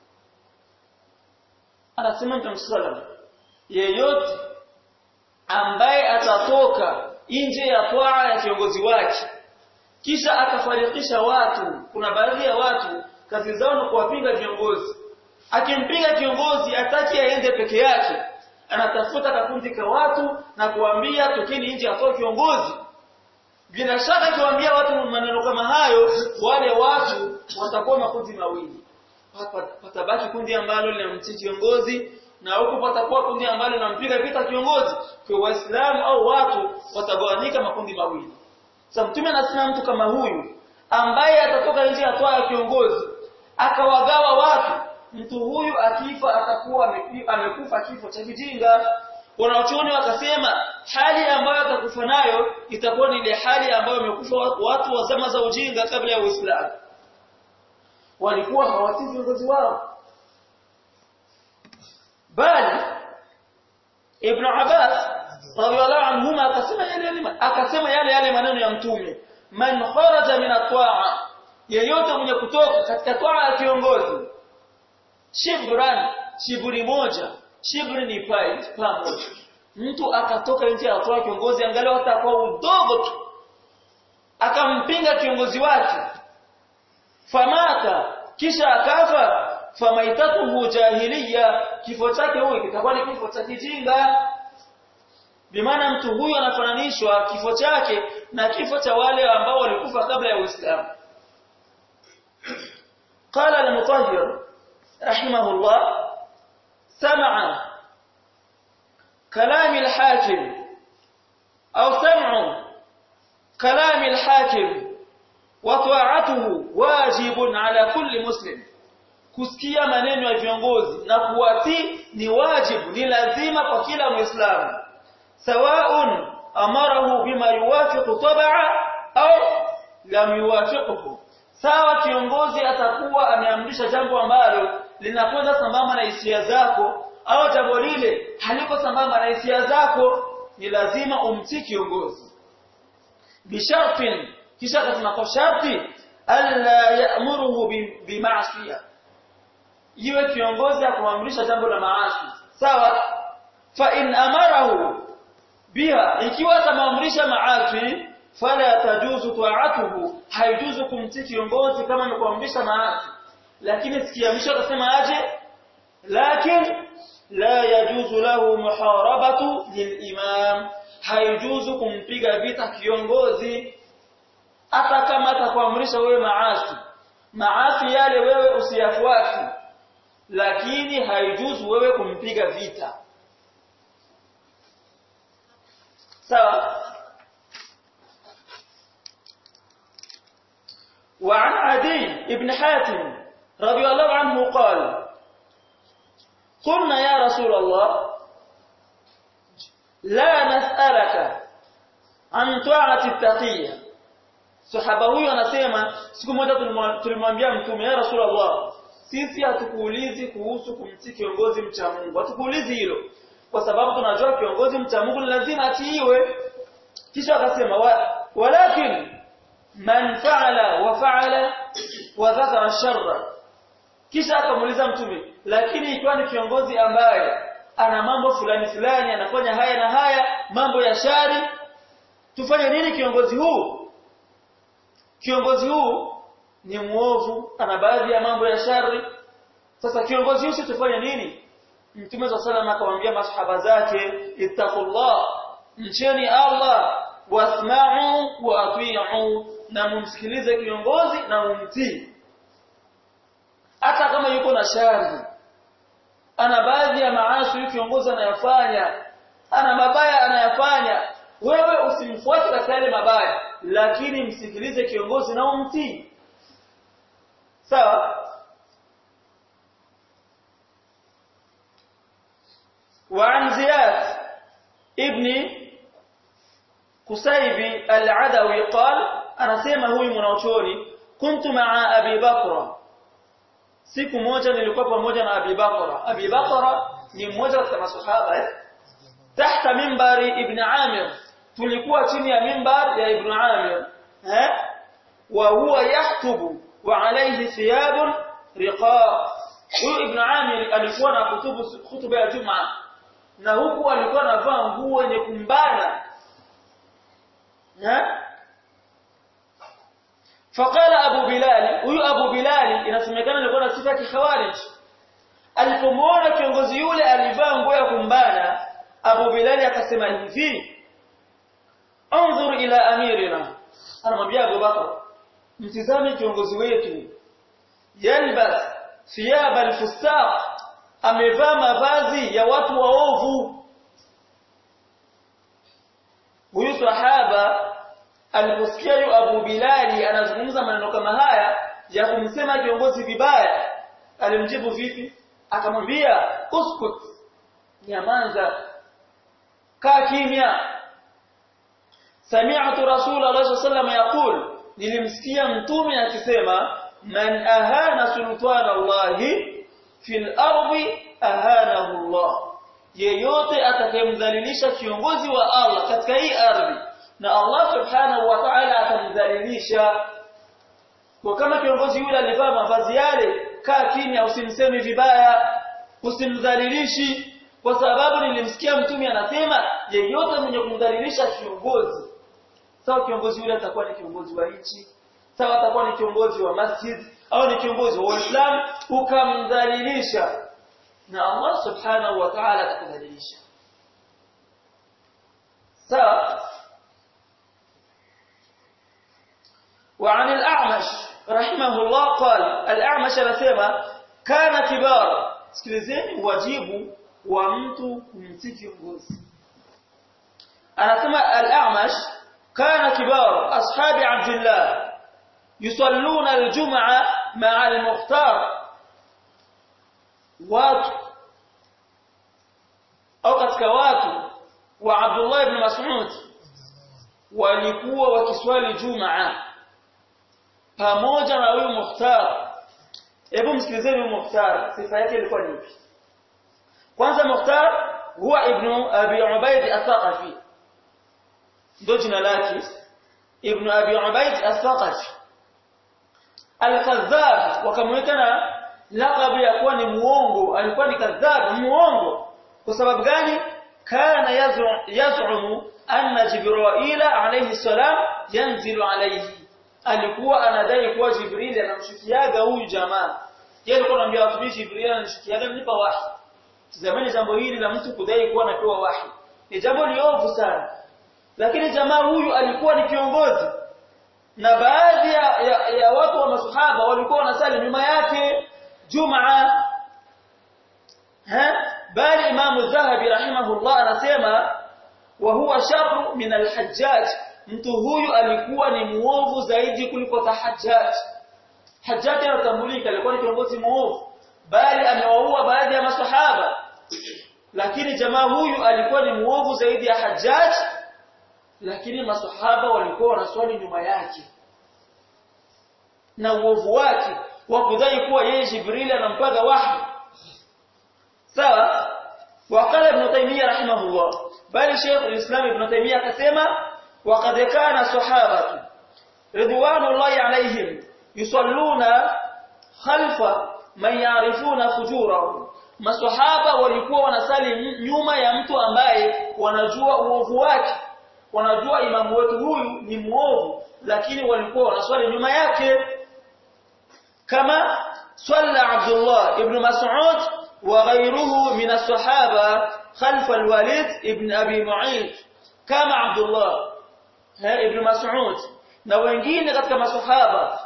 anasema Mtume sallallahu alayhi wasallam, yeyote ambaye atatoka nje ya toa ya kiongozi wake kisha akafarikisha watu, kuna baadhi ya watu kazi zao ni kuwapinga viongozi, akimpinga kiongozi ataki aende peke yake, anatafuta kakundi ka watu na kuambia tokeni nje ya toa kiongozi. Bila shaka kiwaambia watu maneno kama hayo, wale watu watakuwa makundi mawili, patabaki kundi ambalo linamtii kiongozi na huko patakuwa kundi ambalo linampiga vita kiongozi. Kwa Waislamu au watu watagawanyika makundi mawili. Sasa Mtume anasema mtu kama huyu ambaye atatoka nje ya toa ya kiongozi akawagawa watu, mtu huyu akifa atakuwa amekufa kifo cha kijinga. Wanachuoni wakasema hali ambayo atakufa nayo itakuwa ni ile hali ambayo wamekufa watu wa zama za ujinga kabla ya Uislamu, walikuwa hawatii viongozi wao. Bali Ibn Abbas radhiyallahu anhuma akasema yale akasema yale yale maneno ya Mtume, man kharaja min at-ta'a, yeyote mwenye kutoka katika toa ya kiongozi, shibran, shiburi moja, shibri ni pai pamoja, mtu akatoka nje ya toa ya kiongozi angalau hata kwa udogo tu, akampinga kiongozi wake, famata, kisha akafa, famaitatuhu jahiliya, kifo chake huyo kitakuwa ni kifo cha kijinga. Bimaana mtu huyu anafananishwa kifo chake na kifo cha wale ambao walikufa kabla ya Uislamu. Qala al-Mutahhir rahimahullah, sam'a kalam al-hakim au sam'u kalam al-hakim wa ta'atuhu wajibun ala kulli muslim kusikia maneno ya viongozi na kuwatii ni wajibu ni lazima kwa kila muislamu sawaun amarahu bima yuwafiqu tab'a au lam yuwafiqhu sawa kiongozi atakuwa ameamrisha jambo ambalo linakwenda sambamba na hisia zako au jambo lile haliko sambamba na hisia zako ni lazima umtii kiongozi bishartin kisha kasema kwa sharti alla ya'muruhu bima'siyah iwe kiongozi akamamrisha jambo la maasi sawa fa in amarahu biha ikiwa atamamrisha maasi fala tajuzu ta'atuhu haijuzu kumtii kiongozi kama amekuamrisha maasi lakini sikiamrisha akasema aje lakini la yajuzu lahu muharabatu lilimam haijuzu kumpiga vita kiongozi hata kama atakuamrisha wewe maasi maasi yale wewe usiyafuati lakini haijuzu wewe kumpiga vita sawa وعن عدي ابن حاتم رضي الله عنه قال قلنا يا رسول الله لا نسألك عن طاعة التقية صحابه huyo anasema siku moja tulimwambia mtume ya Rasulullah sisi hatukuulizi kuhusu kumtii kiongozi mcha Mungu hatukuulizi hilo kwa sababu tunajua kiongozi mcha Mungu lazima atiiwe kisha akasema walakin man fa'ala wa fa'ala wa dhakara sharra kisha akamuuliza mtume lakini ikiwa ni kiongozi ambaye ana mambo fulani fulani anafanya haya na haya mambo ya shari tufanye nini kiongozi huu kiongozi huu ni muovu ana baadhi ya mambo ya shari sasa kiongozi huyu tufanye nini mtume wa sallam akamwambia masahaba zake ittaqullah mcheni Allah wasma'u wa ati'u na mumsikilize kiongozi na mumtii hata kama yuko na shari ana baadhi ya maasi kiongozi anayafanya ana mabaya anayafanya wewe usimfuate katika yale mabaya lakini msikilize kiongozi na umtii sawa وعن زياد ابن قصيب العدوي قال anasema huyu mwanachuoni kuntu ma'a Abi Bakra siku moja nilikuwa pamoja na Abi Bakra Abi Bakra ni mmoja wa masahaba eh tahta mimbari ibn Amir tulikuwa chini ya mimbar ya ibn Amir eh wa huwa yahtubu wa alayhi thiyab riqaq huyu ibn Amir alikuwa na kutubu hutuba ya Jumaa na huku alikuwa anavaa nguo yenye kumbana eh فقال ابو بلال huyu abu bilal inasemekana alikuwa na sifa ya khawarij alipomwona kiongozi yule alivaa nguo ya kumbana abu bilal akasema hivi anzur ila amirina anamwambia Abu Bakr mtizame kiongozi wetu yalbas thiyab alfustaq amevaa mavazi ya watu waovu huyu sahaba aliposikia yu Abu Bilali anazungumza maneno kama haya ya kumsema kiongozi vibaya alimjibu vipi akamwambia uskut nyamaza kaa kimya sami'tu rasulullah sallallahu alayhi wasallam yaqul nilimsikia mtume akisema man ahana sultana Allah fil ardi ahanahu Allah yeyote atakayemdhalilisha kiongozi wa Allah katika hii ardhi na Allah subhanahu wa ta'ala atamdhalilisha kwa kama kiongozi yule alivaa mavazi yale kaa kimya usimseme vibaya usimdhalilishi kwa sababu nilimsikia mtume anasema yeyote mwenye kumdhalilisha kiongozi sawa kiongozi yule atakuwa ni kiongozi wa nchi sawa atakuwa ni kiongozi wa masjid au ni kiongozi wa Uislamu ukamdhalilisha na Allah subhanahu wa ta'ala atakudhalilisha sawa وعن الأعمش رحمه الله قال الأعمش anasema kana kibar sikilizeni wajibu wa mtu kumtii kiongozi anasema al-A'mash kana kibar ashabi Abdullah yusalluna al-jum'a ma'a al-mukhtar watu au katika watu wa Abdullah ibn Mas'ud walikuwa wakiswali Jumaa pamoja na huyu Mukhtar. Hebu msikilizeni Mukhtar, sifa yake ilikuwa ni ipi? Kwanza Mukhtar huwa ibn Abi Ubayd al-Thaqafi, ndio jina lake, ibn Abi Ubayd al-Thaqafi al-Kadhab, wakamwita na laqab ya kuwa ni muongo. Alikuwa ni kadhab, muongo. Kwa sababu gani? Kana yaz'umu anna Jibril alayhi salam yanzilu alayhi, alikuwa anadai kuwa Jibril anamshukiaga huyu jamaa. Yeye alikuwa anamwambia watu, Jibril anamshukiaga, nipa wahi. Zamani jambo hili la mtu kudai kuwa anapewa wahi ni jambo liovu sana, lakini jamaa huyu alikuwa ni kiongozi na baadhi ya, ya, ya watu wa masahaba walikuwa wanasali nyuma yake Jumaa. Ha? Bali Imam Zahabi rahimahullah anasema wa huwa sharru min al-Hajjaj, mtu huyu alikuwa ni muovu zaidi kuliko Tahajjaj. Hajjaj anatambulika alikuwa ni kiongozi muovu, bali amewaua baadhi ya masahaba, lakini jamaa huyu alikuwa ni muovu zaidi ya Hajjaj, lakini masahaba walikuwa wanaswali nyuma yake. Na uovu wake wa kudai kuwa yeye Jibril anampaga wahi. Sawa? Waqala Ibn Taymiyyah rahimahullah, bali Sheikh al-Islam Ibn Taymiyyah akasema waqad kana sahabatu ridwanullahi alayhim yusalluna khalfa man ya'rifuna fujurahum, masahaba walikuwa wanasali nyuma ya mtu ambaye wanajua uovu wake, wanajua imamu wetu huyu ni muovu, lakini walikuwa wanaswali nyuma yake. Kama salla Abdullah ibn Mas'ud wa ghayruhu min as-sahaba khalfa al-Walid ibn Abi Mu'ayth, kama Abdullah ibn Mas'ud na wengine katika masahaba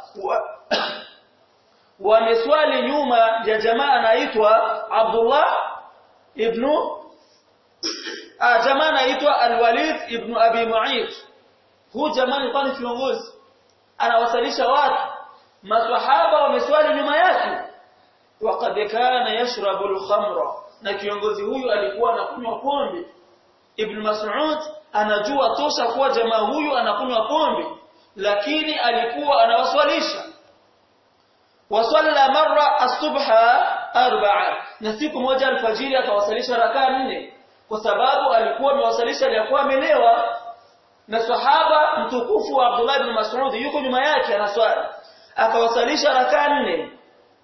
wameswali nyuma ya jamaa anaitwa Abdullah ibn ah jamaa anaitwa al-Walid ibn Abi Mu'ayth. Huyu jamaa alikuwa ni kiongozi, anawasalisha watu, masahaba wameswali nyuma yake. Waqad kana yashrabu al-khamra, na kiongozi huyu alikuwa anakunywa pombe. Ibn Mas'ud anajua tosha kuwa jamaa huyu anakunywa pombe, lakini alikuwa anawaswalisha. Wasalla marra as-subha arba'a, na siku moja alfajiri akawasalisha rakaa nne, kwa sababu alikuwa amewasalisha alikuwa amelewa. Na sahaba mtukufu wa Abdullah ibn Mas'ud yuko nyuma yake anaswali, akawasalisha rakaa nne.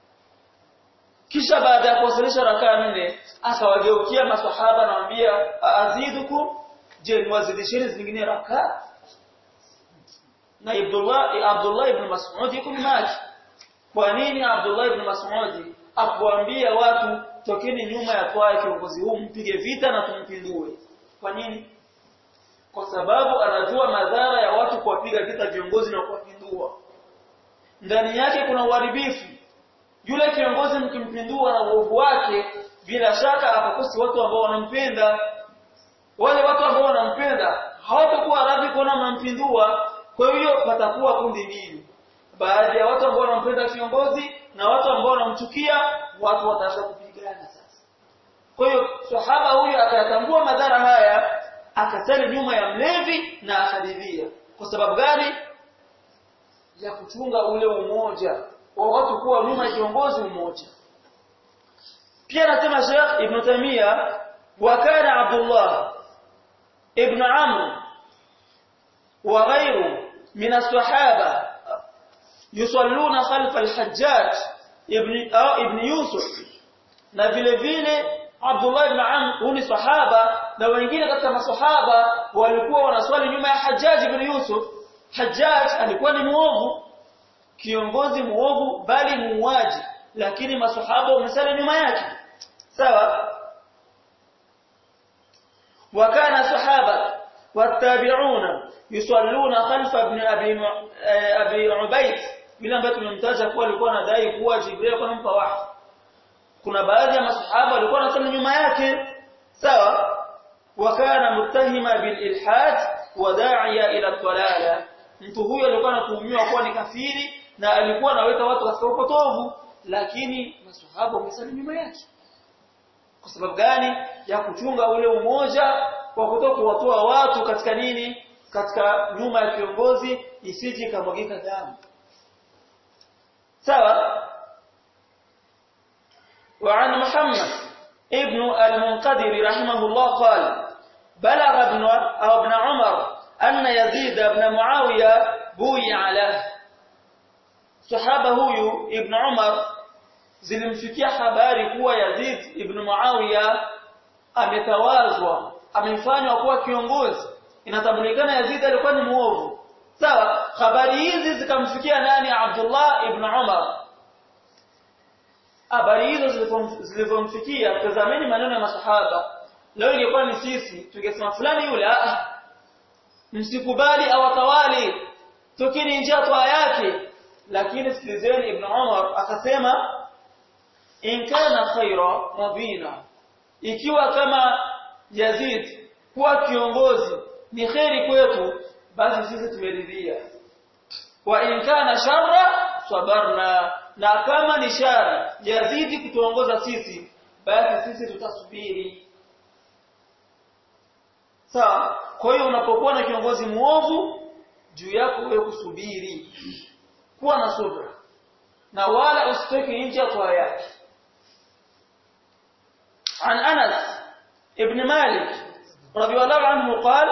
Kisha baada ya kuwasalisha rakaa nne akawageukia masahaba na anambia azidukum, je niwazidisheni zingine rakaa? Na Abdullah Abdullah ibn Mas'ud yuko nyuma yake. Kwa nini Abdullah ibn Mas'ud akuambia watu tokeni nyuma ya kwa kiongozi huu, mpige vita na tumpindue? Kwa nini? Kwa sababu anajua madhara ya watu kuwapiga vita viongozi na kuwapindua. Ndani yake kuna uharibifu. Yule kiongozi mkimpindua na uovu wake, bila shaka atakosi watu ambao wanampenda. Wale watu ambao wanampenda hawatakuwa radhi kuona mnampindua. Kwa hiyo patakuwa kundi mbili, baadhi ya watu ambao wanampenda kiongozi na watu ambao wanamchukia, watu wataanza kupigana sasa. Kwa hiyo sahaba huyu akatambua madhara haya, akasali nyuma ya mlevi na akadhibia. Kwa sababu gani? Ya kuchunga ule umoja wa watu kuwa nyuma ya kiongozi mmoja. Pia anasema Sheikh Ibn Taymiyyah, wa kana Abdullah ibn Amr wa ghayru min as-sahaba yusalluna khalfa al-Hajjaj ibn ibn Yusuf, na vile vile Abdullah ibn Amr huyu ni sahaba na wengine katika masahaba walikuwa wanaswali nyuma ya Hajjaj ibn Yusuf. Hajjaj alikuwa ni muovu, kiongozi muovu, bali muuaji, lakini masahaba wamesali nyuma yake. Sawa? Wakana sahaba watabi'una yusalluna khalfa ibn abi abi Ubayd, bila ambaye tumemtaja kuwa alikuwa anadai kuwa Jibril alikuwa anampa wahi. Kuna baadhi ya masahaba walikuwa wanasali nyuma yake. Sawa? Wakana muttahima bil ilhad wa da'iya ila ad-dalala, mtu huyo alikuwa anatuhumiwa kuwa ni kafiri na alikuwa anaweka watu katika upotovu, lakini maswahaba wamesali nyuma yake. Kwa sababu gani? Ya kuchunga ule umoja kwa kutoka kuwatoa watu katika nini? Katika nyuma ya kiongozi isije kamwagika damu. Sawa? وعن محمد ابن المنقدر رحمه الله قال بلغ ابن أو ابن عمر أن يزيد بن معاوية بويع له. صحابة huyu Ibn Umar zilimfikia habari kuwa Yazid ibn Muawiya ametawazwa, amefanywa kuwa kiongozi. Inatambulikana Yazid alikuwa ni muovu. Sawa? Habari hizi zikamfikia nani? Abdullah ibn Umar. Habari hizo zilizomfikia, tazameni maneno ya masahaba. Leo ingekuwa ni sisi tungesema fulani yule ah msikubali awatawali, tokeni nje toa yake. Lakini sikilizeni, Ibn Umar akasema in kana khaira mabina, ikiwa kama Yazid kuwa kiongozi ni khairi kwetu, basi sisi tumeridhia. Wa in kana sharra sabarna, na kama ni shari Yazid kutuongoza sisi, basi sisi tutasubiri. Sawa? Kwa hiyo unapokuwa na kiongozi muovu, juu yako wewe kusubiri, kuwa na subra, na wala usitoke nje kwa yake. عن أنس ابن مالك رضي الله عنه قال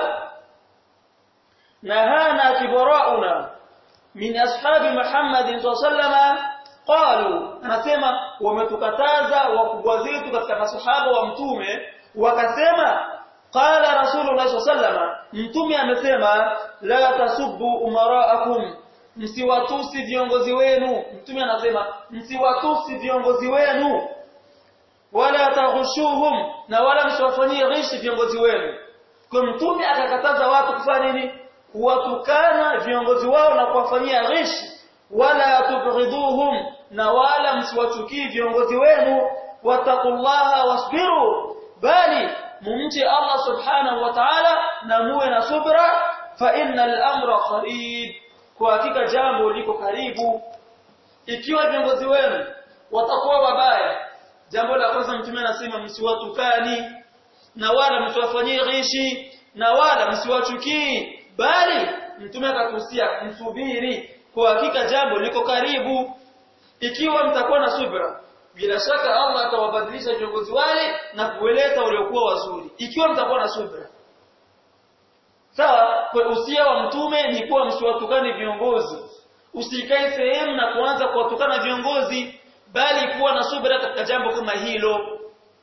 نهانا كبراؤنا من أصحاب محمد صلى الله عليه وسلم قالوا anasema wametukataza wakubwa zetu katika masahaba wa mtume wakasema qala rasulullah sallallahu alaihi wasallam, mtume amesema la tasubbu umaraakum, msiwatusi viongozi wenu. Mtume anasema msiwatusi viongozi wenu, wala taghushuhum, na wala msiwafanyie ghishi viongozi wenu. Kwa mtume akakataza watu kufanya nini? Kuwatukana viongozi wao na kuwafanyia ghishi. Wala tubghiduhum, na wala msiwachukie viongozi wenu. Wattaqullaha wasbiru, bali mumche Allah subhanahu wa ta'ala na muwe na subra. Fa innal amra qarib, kwa hakika jambo liko karibu. Ikiwa viongozi wenu watakuwa wabaya, jambo la kwanza mtume anasema msiwatukani, na wala msiwafanyie ghishi, na wala msiwachukii, bali mtume akatusia msubiri, kwa hakika jambo liko karibu. Ikiwa mtakuwa na subra, bila shaka Allah atawabadilisha viongozi wale na kueleta waliokuwa wazuri, ikiwa mtakuwa na subra. Sawa? Kwa usia wa mtume ni kuwa msiwatukane viongozi. Usikae sehemu na kuanza kuwatukana viongozi, bali kuwa na subra katika jambo kama hilo.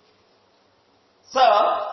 Sawa?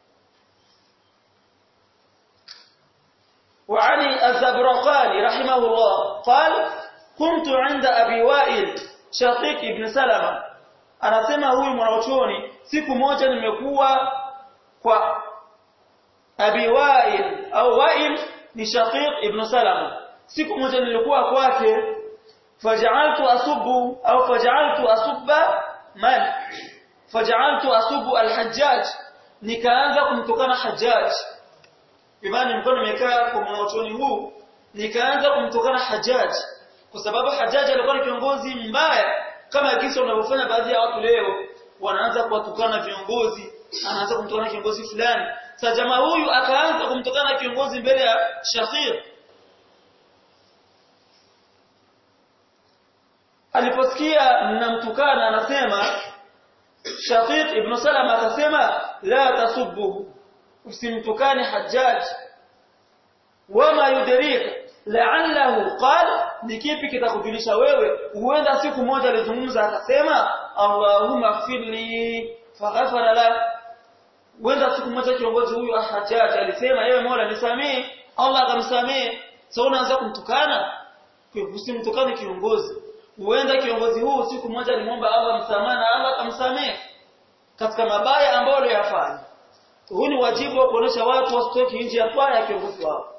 وعلي الزبرقاني رحمه الله قال كنت عند أبي وائل شقيق ابن سلمة. anasema huyu mwanachuoni, siku moja nimekuwa kwa Abi Wa'il au Wa'il ni Shaqiq ibn Salama. Siku moja nilikuwa kwake, faj'altu asubbu au faj'altu asubba man faj'altu asubbu al-Hajjaj, nikaanza kumtukana Hajjaj. Imani mkono nimekaa kwa mwanachuoni huu, nikaanza kumtukana Hajjaj kwa sababu Hajjaj alikuwa ni kiongozi mbaya, kama kisa unavyofanya baadhi ya watu leo, wanaanza kuwatukana viongozi, anaanza kumtukana kiongozi fulani. Sasa jamaa huyu akaanza kumtukana kiongozi mbele ya Shaqiq. Aliposikia mnamtukana, anasema Shaqiq ibn Salama akasema la tasubbuhu, usimtukane Hajjaj. Wama yudrika la'allahu qala, ni kipi kitakujulisha wewe? Huenda siku moja alizungumza akasema Allahumma ighfirli faghfara la. Huenda siku moja kiongozi huyu Hajjaj alisema ewe Mola nisamee, Allah akamsamee. Sasa unaanza kumtukana? Usimtukane kiongozi. Huenda kiongozi huu siku moja alimwomba Allah msamaha na Allah akamsamee katika mabaya ambayo aliyafanya. Huu ni wajibu wa kuonesha watu wasitoke nje ya toa ya kiongozi wao.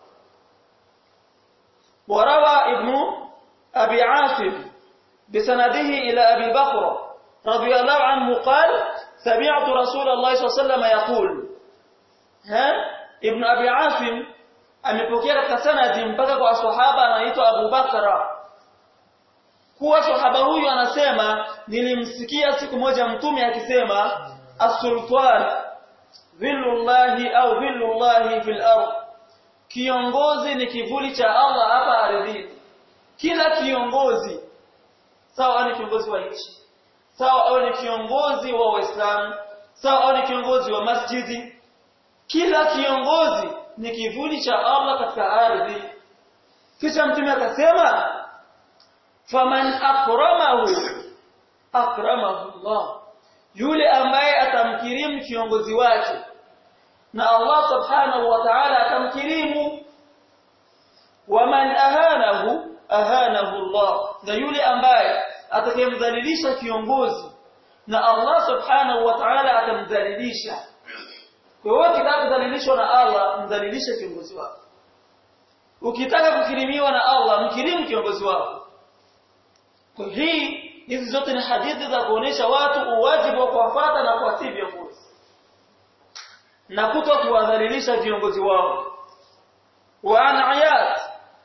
وروى ابن أبي عاصم بسنده إلى أبي بكر رضي الله عنه قال سمعت رسول الله صلى الله عليه وسلم يقول ها ابن أبي عاصم amepokea katika sanadi mpaka kwa sahaba anaitwa Abu Bakra kuwa sahaba huyu anasema nilimsikia siku moja mtume akisema as-sultan dhillullahi au dhillullahi fil ardh, kiongozi ni kivuli cha Allah hapa ardhini. Kila kiongozi, sawa ni kiongozi wa nchi, sawa au ni kiongozi wa Waislamu, sawa au ni kiongozi wa masjidi, kila kiongozi ni kivuli cha Allah katika ardhi. Kisha mtume akasema faman akramahu akramahu Allah, yule ambaye atamkirimu kiongozi wake na Allah subhanahu wa ta'ala atamkirimu. Waman ahanahu ahanahu Allah, na yule ambaye atakayemdhalilisha kiongozi na Allah subhanahu wa ta'ala atamdhalilisha. Kwa hiyo ukitaka kudhalilishwa na Allah, mdhalilishe kiongozi wako. Ukitaka kukirimiwa na Allah, mkirimu kiongozi wako. Kwa hii hizi zote ni hadithi za kuonesha watu uwajibu wa kuwafuata na kuwatii viongozi na kuto kuwadhalilisha viongozi wao. Wa an Iyad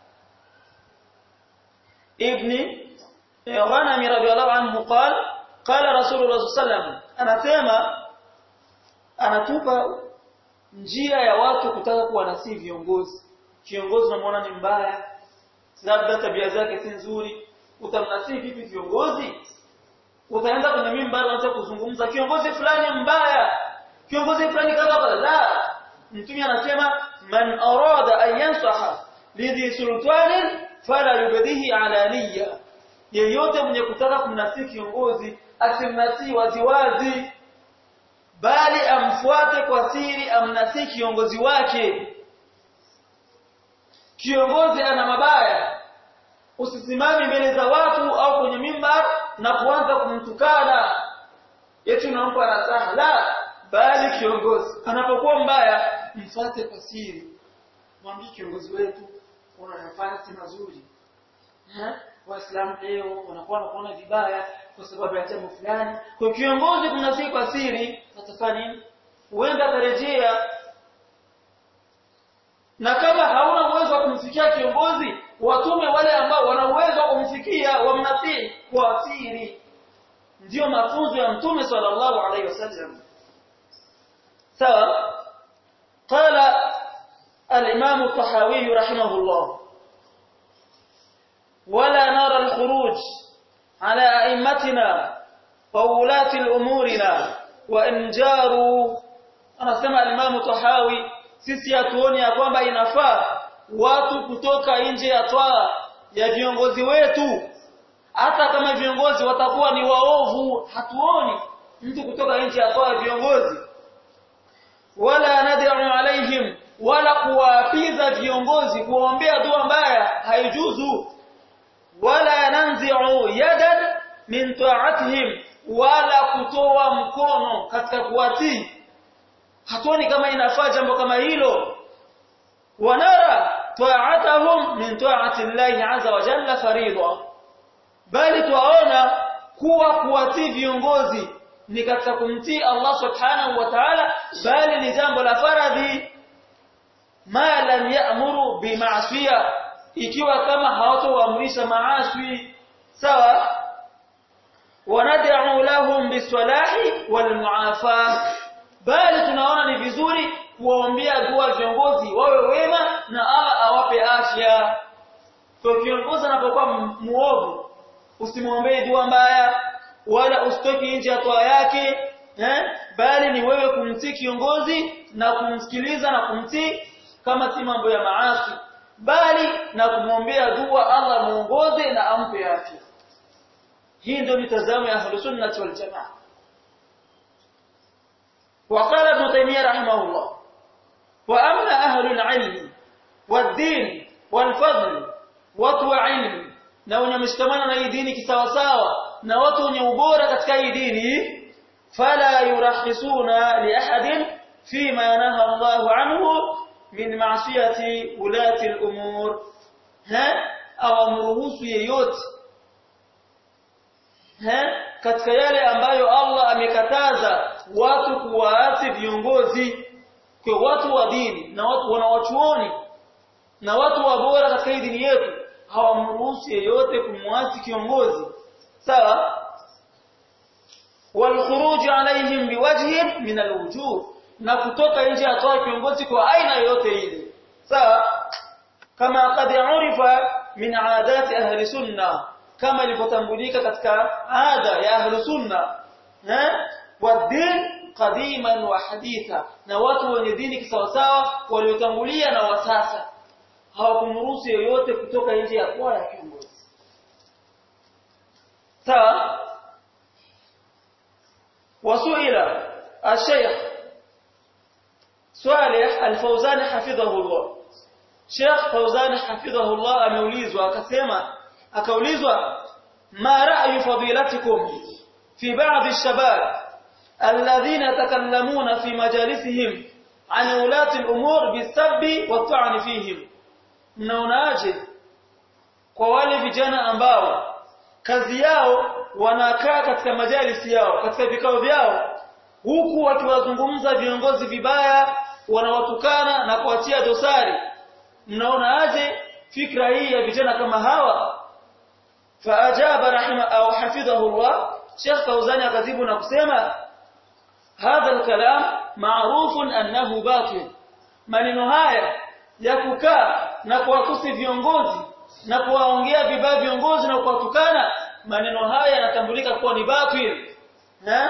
ibn Ghanam radhiyallahu anhu qala qala Rasulullah sallallahu alayhi wasallam, anasema anatupa njia ya watu kutaka kuwanasihi viongozi. Kiongozi unamuona ni mbaya, labda tabia zake si nzuri, utamnasihi vipi viongozi? Utaenda kwenye mimbar uanze kuzungumza kiongozi fulani mbaya, kiongozi fulani kadha. La, mtume anasema man arada an yansaha lidhi sultanin fala yubdihi alaniya, yeyote mwenye kutaka kumnasihi kiongozi asimnasihi waziwazi, bali amfuate kwa siri, amnasihi kiongozi wake. Kiongozi ana mabaya, usisimame mbele za watu au kwenye mimbar na kuanza kumtukana eti unampa nasaha. La, bali kiongozi anapokuwa mbaya mfuate kwa siri, mwambie kiongozi wetu unafanya si mazuri, eh Waislamu leo wanakuwa wanakuona vibaya kwa sababu ya jambo fulani. Kwa kiongozi kunasihi kwa siri, atafanya nini? Huenda tarejea. Na kama hauna uwezo wa kumfikia kiongozi, watume wale ambao wana uwezo wa kumfikia wamnasihi kwa siri. Ndio mafunzo ya Mtume sallallahu alaihi wasallam. Sawa? Qala al-Imam Tahawi rahimahullah, wala nara al-khuruj ala a'immatina wa ulati al-umurina wa injaru. Anasema al-Imam Tahawi, sisi hatuoni ya kwamba inafaa watu kutoka nje ya twaa ya viongozi wetu, hata kama viongozi watakuwa ni waovu. Hatuoni mtu kutoka nje ya twaa ya viongozi. Wala nad'u alaihim, wala kuwapiza viongozi, kuombea dua mbaya haijuzu. Wala nanzi'u yadan min ta'atihim, wala kutoa mkono katika kuwatii. Hatuoni kama inafaa jambo kama hilo. Wanara ta'atahum min ta'ati Allah azza wa jalla faridha, bali tuaona kuwa kuwatii viongozi ni katika kumtii Allah subhanahu wa ta'ala, bali ni jambo la faradhi. Ma lam ya'muru bima'siyah, ikiwa kama hawatoamrisha maasi. Sawa? Wanad'u lahum bisalahi wal mu'afah, bali tunaona ni vizuri kuwaombea dua viongozi wawe wema na Allah awape afya. Kwa kiongozi anapokuwa muovu, usimwombee dua mbaya wala usitoki nje ya toa yake, eh bali ni wewe kumtii kiongozi na kumsikiliza na kumtii, kama si mambo ya maasi, bali na kumwombea dua Allah muongoze na ampe afya. Hii ndio mitazamo ya Ahlus Sunnah wal Jamaa. وقال ابن تيمية رحمه الله وأما أهل العلم والدين والفضل watu علم na wenye mshikamano na hii dini kisawasawa na watu wenye ubora katika hii dini, fala yurahisuna li ahadin fima naha Allahu anhu min ma'siyati ulati al-umur, ha awamruhusu yeyote ha katika yale ambayo Allah amekataza watu kuwaasi viongozi. Kwa watu wa dini na watu wanawachuoni na watu wa bora katika dini yetu hawamruhusu yeyote kumwasi kiongozi sawa wal khuruj alaihim biwajhin min alwujuh na kutoka nje atoa kiongozi kwa aina yoyote ile sawa kama qad urifa min aadati ahli sunna kama ilipotambulika katika ada ya ahli sunna eh wa din qadiman wa haditha na watu wenye dini kisawasawa waliotangulia na wasasa hawakumruhusu yeyote kutoka nje ya kwa ya kiongozi sawa wasuila al-Sheikh Saleh Al-Fawzan hafidhahullah Sheikh Fawzan hafidhahullah ameulizwa akasema akaulizwa ma ra'yu fadilatikum fi ba'd ash-shabab alladhina yatakallamuna fi majalisihim an ulati al-umur bis-sabbi wat-ta'n fihim mnaonaje kwa wale vijana ambao kazi yao wanakaa katika majalisi yao katika vikao vyao huku wakiwazungumza viongozi vibaya wanawatukana na kuatia dosari mnaonaje fikra hii ya vijana kama hawa faajaba rahima au hafidhahu Allah Sheikh Fawzani akajibu na kusema hadha al-kalam ma'rufun annahu batil maneno haya ya kukaa na kuwatusi viongozi na kuwaongea vibaya viongozi na kuwatukana maneno haya yanatambulika kuwa ni batil na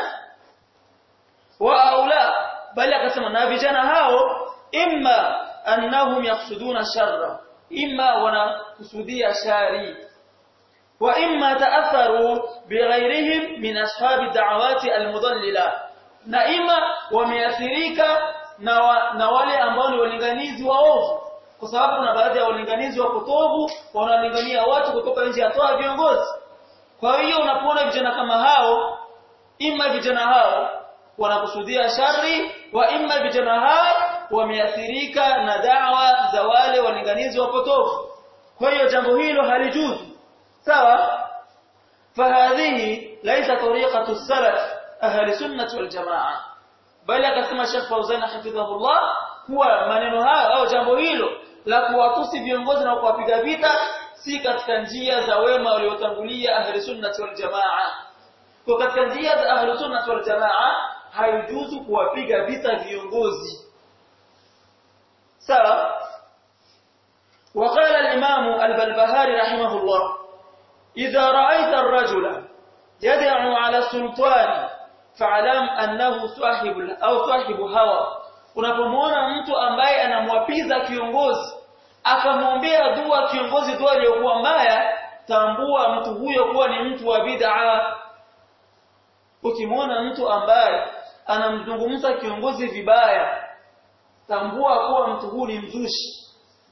wa aula bali akasema na vijana hao imma annahum yaqsuduna sharra imma wanakusudia shari wa imma ta'atharu bighayrihim min ashabi da'awati almudallila na imma wameathirika na, wa, na wale ambao ni walinganizi waovu kwa sababu kuna baadhi ya walinganizi wa potovu wanalingania watu kutoka nje ya toa viongozi kwa hiyo unapoona vijana kama hao imma vijana hao wanakusudia shari wa imma vijana hao wameathirika na da'wa za wale walinganizi wa potovu kwa hiyo jambo hilo halijuzu sawa fahadhihi laysa tariqatu salaf ahli sunnah wal jamaa bali akasema Sheikh Fawzan hafidhahullah kuwa maneno haya au jambo hilo la kuwatusi viongozi na kuwapiga vita si katika njia za wema waliotangulia ahli sunnah wal jamaa kwa katika njia za ahli sunnah wal jamaa haijuzu kuwapiga vita viongozi sawa وقال الامام البلبهاري رحمه الله اذا رايت الرجل يدعو على السلطان فاعلم انه صاحب او صاحب هوى unapomwona mtu ambaye anamwapiza kiongozi akamwombea dua kiongozi dua iliyokuwa mbaya tambua mtu huyo kuwa ni mtu wa bid'a ukimwona mtu ambaye anamzungumza kiongozi vibaya tambua kuwa mtu huyu ni mzushi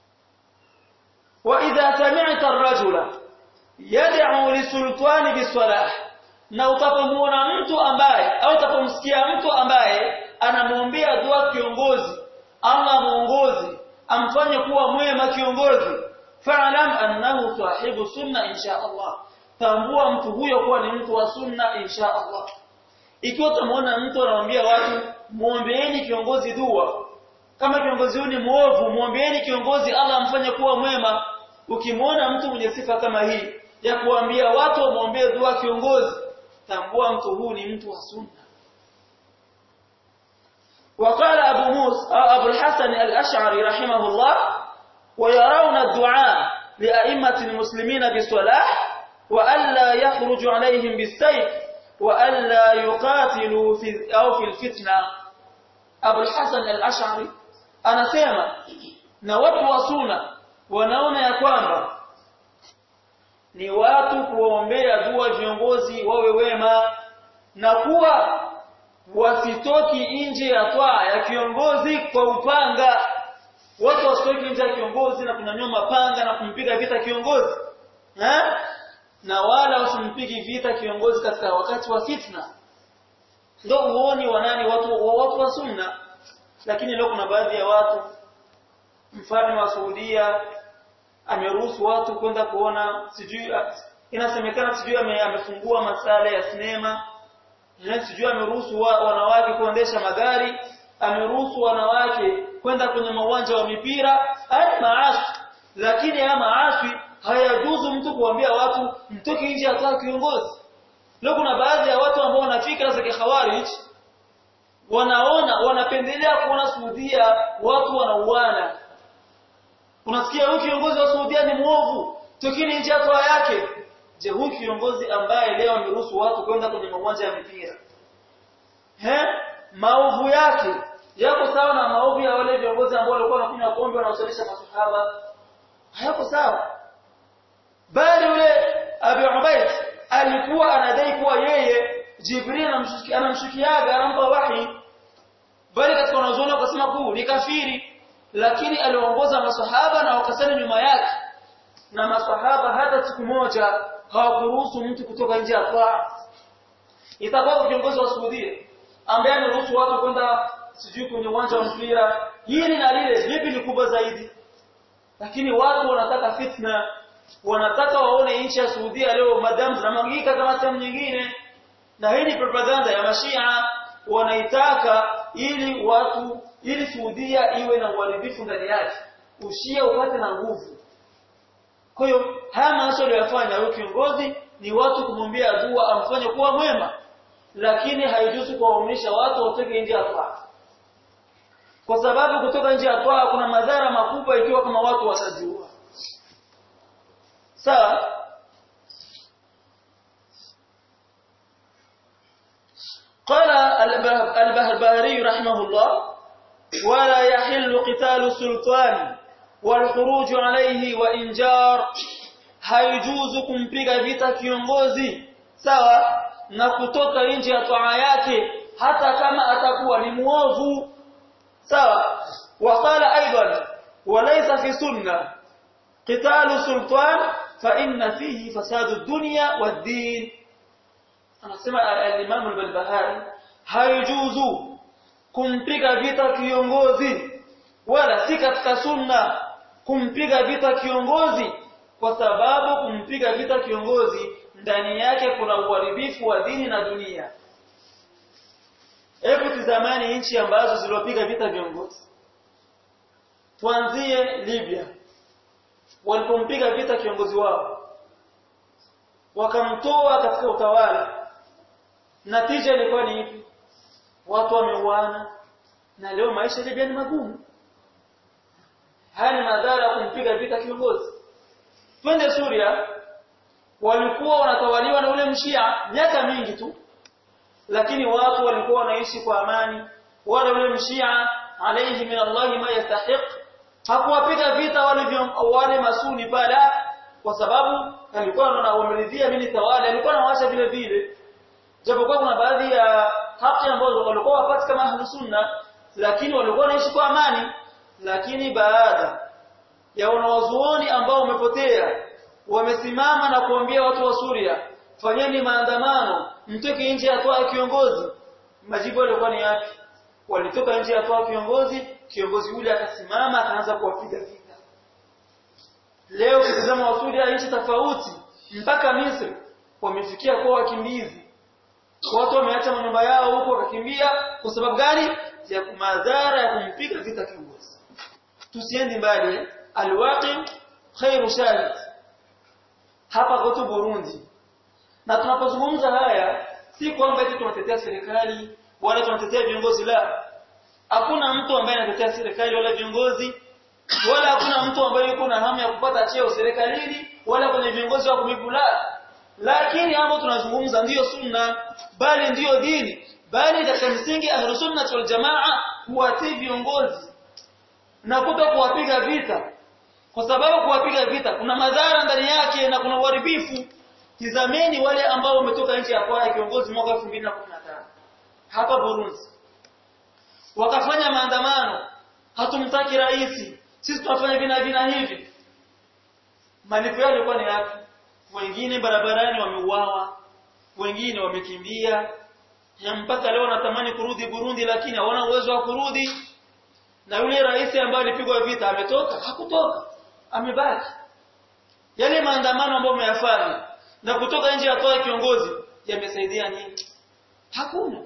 wa idha sami'ta ar-rajula yad'u lisultani bisalah na utapomwona mtu ambaye au utapomsikia mtu ambaye anamwombea dua kiongozi Allah muongozi amfanye kuwa mwema kiongozi fa'lam annahu sahibu sunna insha Allah tambua mtu huyo kuwa ni mtu wa sunna insha Allah ikiwa utamuona mtu anamwambia watu muombeeni kiongozi dua kama kiongozi huyu ni muovu muombeeni kiongozi Allah amfanye kuwa mwema ukimwona mtu mwenye sifa kama hii ya kuambia watu muombee dua kiongozi tambua mtu huyu ni mtu wa sunna وقال أبو موسى أبو الحسن الأشعري رحمه الله ويرون الدعاء لأئمة المسلمين بالصلاح وألا يخرج عليهم بالسيف وألا يقاتلوا في أو في الفتنة أبو الحسن الأشعري أنا سيما نوات وصونا ونونا يكوانبا ni watu kuombea dua viongozi wawe wema na kuwa wasitoki nje ya twaa ya kiongozi kwa upanga watu wasitoki nje ya kiongozi na kunyanyua mapanga na kumpiga vita kiongozi eh na wala wasimpigi vita kiongozi katika wakati wa fitna ndio uoni wanani watu wa watu wa sunna lakini leo kuna baadhi ya watu mfano wa Saudia ameruhusu watu kwenda kuona sijui inasemekana sijui amefungua masala ya sinema na sijui ameruhusu wa, wanawake kuendesha magari ameruhusu wanawake kwenda kwenye uwanja wa mipira hadi maasi lakini haya maasi hayajuzu mtu kuambia watu mtoke nje ya taa kiongozi. Leo kuna baadhi ya watu ambao wana fikra za kikhawarij wanaona wanapendelea kuona Saudia watu wanauana. Unasikia huyu kiongozi wa Saudia ni muovu, tokeni nje ya taa yake. Je, huyu kiongozi ambaye leo ameruhusu watu kwenda kwenye uwanja wa mpira, he, maovu yake yako sawa na maovu ya wale viongozi ambao walikuwa wanakunywa pombe wanaosalisha masahaba? Hayako sawa. Bali yule Abu Ubayd alikuwa anadai kuwa yeye Jibril anamshukia anamshukiaga anampa wahi, bali katika wanazuoni wakasema kuu ni kafiri, lakini aliongoza masahaba na wakasema nyuma yake, na masahaba hata siku moja hawakuruhusu mtu kutoka nje ya taa. Itakuwa viongozi wa Saudi ambaye anaruhusu watu kwenda sijui kwenye uwanja wa mpira, hili na lile, lipi ni kubwa zaidi? Lakini watu wanataka fitna, wanataka waone nchi ya Saudi leo madamu zinamwagika kama sehemu nyingine, na hii ni propaganda ya Mashia wanaitaka ili watu ili Saudi iwe na uharibifu ndani yake, ushia upate na nguvu. Kwa hiyo haya maswali yafanya huyo kiongozi ni watu kumwambia dua amfanye kuwa mwema, lakini haijuzu kuwaamrisha watu watoke nje ya taa, kwa sababu kutoka nje ya taa kuna madhara makubwa ikiwa kama watu watajua. Sawa. قال البهري رحمه الله: ولا يحل قتال السلطان والخروج عليه وإنجار. haijuzu kumpiga vita kiongozi, sawa, na kutoka nje ya taa yake hata kama atakuwa ni muovu, sawa. Waqala aidan: walaysa fi sunna qitalu sultan fa inna fihi fasadu ad-dunya wad-din. Anasema al-Imam al-Barbahari, haijuzu kumpiga vita kiongozi, wala si katika sunna kumpiga vita kiongozi, kwa sababu kumpiga vita kiongozi ndani yake kuna uharibifu wa dini na dunia. Hebu tazamani nchi ambazo zilizopiga vita viongozi. Tuanzie Libya. Walipompiga vita kiongozi wao, wakamtoa katika utawala, natija ilikuwa ni ipi? Watu wameuana, na leo maisha Libya ni magumu. Haya ni madhara ya kumpiga vita kiongozi. Twende Suria, walikuwa wanatawaliwa na ule mshia miaka mingi tu, lakini watu walikuwa wanaishi kwa amani. Wale ule mshia alayhi min Allah ma yastahiq, hakuwapiga vita wale wale masuni pale, kwa sababu alikuwa anawaridhia mimi tawala, alikuwa anawaacha vile vile. Japokuwa kuna baadhi ya haki ambazo walikuwa wapati kama ahlus sunna, lakini walikuwa wanaishi kwa amani. Lakini baada ya wanawazuoni ambao wamepotea wamesimama na kuambia watu wa Suria, fanyeni maandamano, mtoke nje ya taa kiongozi, majibu yalikuwa ni yapi? Walitoka nje ya taa kiongozi, kiongozi yule akasimama akaanza kuwapiga vita. Leo ukitazama wa Suria nchi tofauti, mpaka Misri wamefikia kuwa wakimbizi. Watu wameacha manyumba yao huko wakakimbia kwa sababu gani? Ya madhara ya kumpiga vita kiongozi. Tusiende mbali, alwaqi khairu shahid. Hapa kwetu Burundi, na tunapozungumza haya si kwamba eti tunatetea serikali wala tunatetea viongozi, la. Hakuna mtu ambaye anatetea serikali wala viongozi, wala hakuna mtu ambaye yuko na hamu ya kupata cheo serikalini wala kwenye viongozi wa kumibula. Lakini hapo tunazungumza ndiyo sunna, bali ndiyo dini, bali katika msingi ahlus sunnah wal jamaa kuwatii viongozi na kuto kuwapiga vita, kwa sababu kuwapiga vita kuna madhara ndani yake na kuna uharibifu. Tizameni wale ambao wametoka nje ya kwa kiongozi mwaka elfu mbili na kumi na tano hapa Burundi, wakafanya maandamano, hatumtaki rais, sisi tunafanya vina vina hivi. Malipo yao yalikuwa ni yapi? Wengine barabarani wameuawa, wengine wamekimbia, na mpaka leo wanatamani kurudi Burundi lakini hawana uwezo wa kurudi. Na yule rais ambaye alipigwa vita ametoka? Hakutoka, amebaki. Yale maandamano ambayo umeyafanya na kutoka nje ya toa kiongozi yamesaidia nini? Hakuna.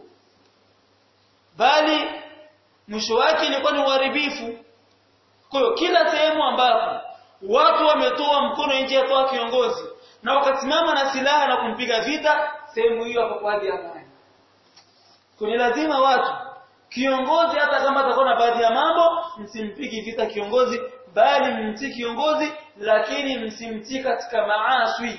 Bali mwisho wake ilikuwa ni uharibifu. Kwa hiyo kila sehemu ambapo watu wametoa mkono nje ya toa kiongozi na wakasimama na silaha na kumpiga vita, sehemu hiyo hapo kwa hadi amani. Kwa lazima watu kiongozi hata kama atakuwa na baadhi ya mambo, msimpigi vita kiongozi, bali mtii kiongozi, lakini msimtii katika maasi.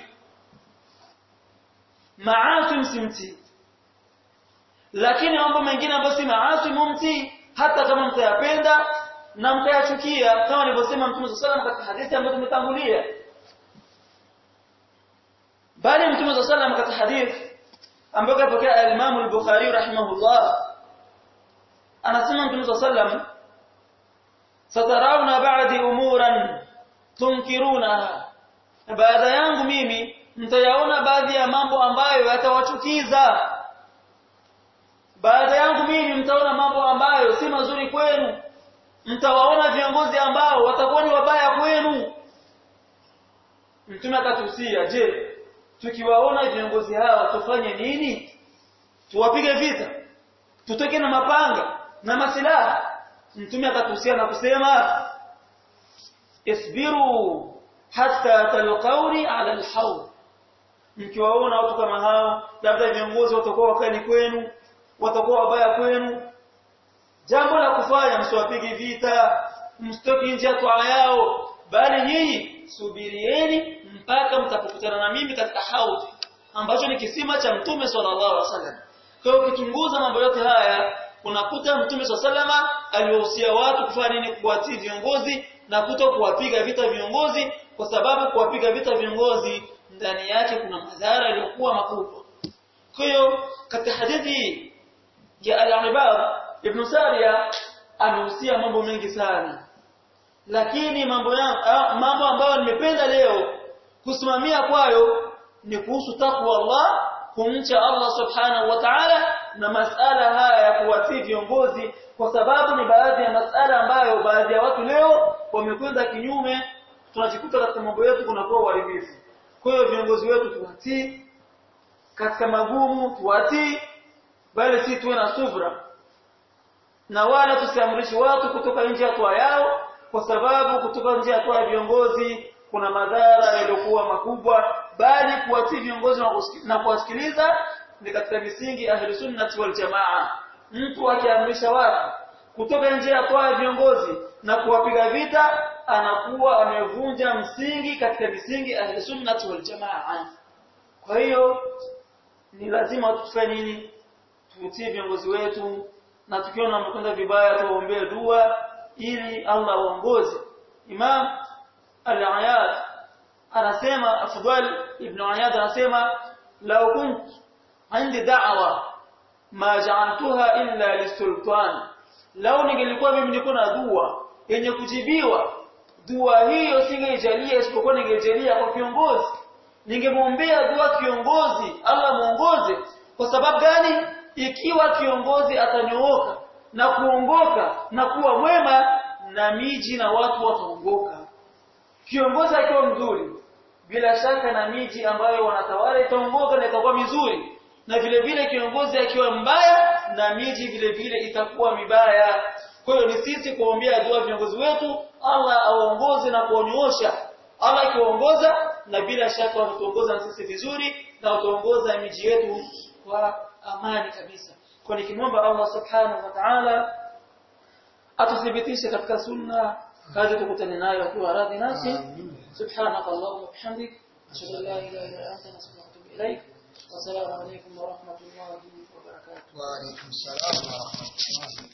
Maasi msimtii. Lakini mambo mengine ambayo si maasi mumtii, hata kama mtayapenda na mtayachukia, kama nilivyosema Mtume sallallahu alayhi wasallam katika hadithi ambayo tumetangulia. Bali Mtume sallallahu alayhi wasallam katika hadithi ambayo kapokea al-Imam al-Bukhari rahimahullah anasema Mtume sallallahu alayhi wasallam, satarawna ba'di umuran tunkirunaha, baada yangu mimi mtayaona baadhi ya mambo ambayo yatawachukiza. Baada yangu mimi mtaona mambo ambayo si mazuri kwenu, mtawaona viongozi ambao watakuwa ni wabaya kwenu. Mtume akatusia, je, tukiwaona viongozi hawa tufanye nini? Tuwapige vita, tutoke na mapanga na masilaha? Mtume akatusia na kusema, isbiru hatta talqauni ala alhawd. Mkiwaona watu kama hao, labda viongozi watakuwa wakali kwenu, watakuwa wabaya kwenu, jambo la kufanya msiwapige vita, msitoki nje ya toa yao, bali nyinyi subirieni mpaka mtakapokutana na mimi katika haudhi ambacho ni kisima cha Mtume sallallahu alaihi wasallam. Kwa hiyo ukichunguza mambo yote haya unakuta Mtume sallallahu alaihi wasallam aliwahusia watu kufanya nini? Kuwatii viongozi na kuto kuwapiga vita viongozi, kwa sababu kuwapiga vita viongozi ndani yake kuna madhara yaliyokuwa makubwa. Kwa hiyo katika hadithi ya Al-Ibad Ibn Sariya amehusia mambo mengi sana, lakini mambo ya mambo ambayo nimependa leo kusimamia kwayo ni kuhusu takwa Allah, kumcha Allah subhanahu wa ta'ala, na masala haya ya kuwatii viongozi, kwa sababu ni baadhi ya masala ambayo baadhi ya watu leo wamekwenda kinyume, tunajikuta katika mambo yetu kunakuwa uharibifu. Kwa hiyo viongozi wetu tuwatii, katika magumu tuwatii, bali si tuwe na subra, na wala tusiamrishe watu kutoka nje ya toa yao, kwa sababu kutoka nje ya toa ya viongozi kuna madhara yaliyokuwa makubwa, bali kuwatii viongozi na kuwasikiliza ni katika misingi ahli sunnah wal jamaa. Mtu akiamrisha watu kutoka nje ya toa ya viongozi na kuwapiga vita, anakuwa amevunja msingi katika misingi ahli sunnah wal jamaa. Kwa hiyo ni lazima tufanye nini? Tutii viongozi wetu, na tukiona wamekwenda vibaya tuwaombee dua ili Allah aongoze. Imam Al-Ayad anasema, Afdal ibn Ayad anasema, law kunt indi da'wa ma ja'altuha illa lisultan, lao ningelikuwa mimi niko na dua yenye kujibiwa, dua hiyo singeijalia isipokuwa ningejalia kwa kiongozi. Ningemwombea dua kiongozi Allah muongoze. Kwa sababu gani? Ikiwa kiongozi atanyooka na kuongoka na kuwa mwema, na miji na watu wataongoka. Kiongozi akiwa mzuri, bila shaka na miji ambayo wanatawala itaongoka na itakuwa mizuri, na vile vile kiongozi akiwa mbaya, na miji vile vile itakuwa mibaya. Kwa hiyo ni sisi kuombea dua viongozi wetu, Allah aongoze na kuonyoosha. Allah akiongoza, na bila shaka watatuongoza sisi vizuri, na wataongoza miji yetu kwa amani kabisa. Kwa nikimwomba Allah subhanahu wa ta'ala atuthibitishe katika sunna, kazi tukutane nayo akiwa radhi nasi. Subhanaka Allahumma wa bihamdik, ashhadu an la ilaha illa anta, astaghfiruka wa atubu ilaik. Wa assalamu alaykum wa rahmatullahi wa barakatuh. Wa alaykum assalam wa rahmatullahi.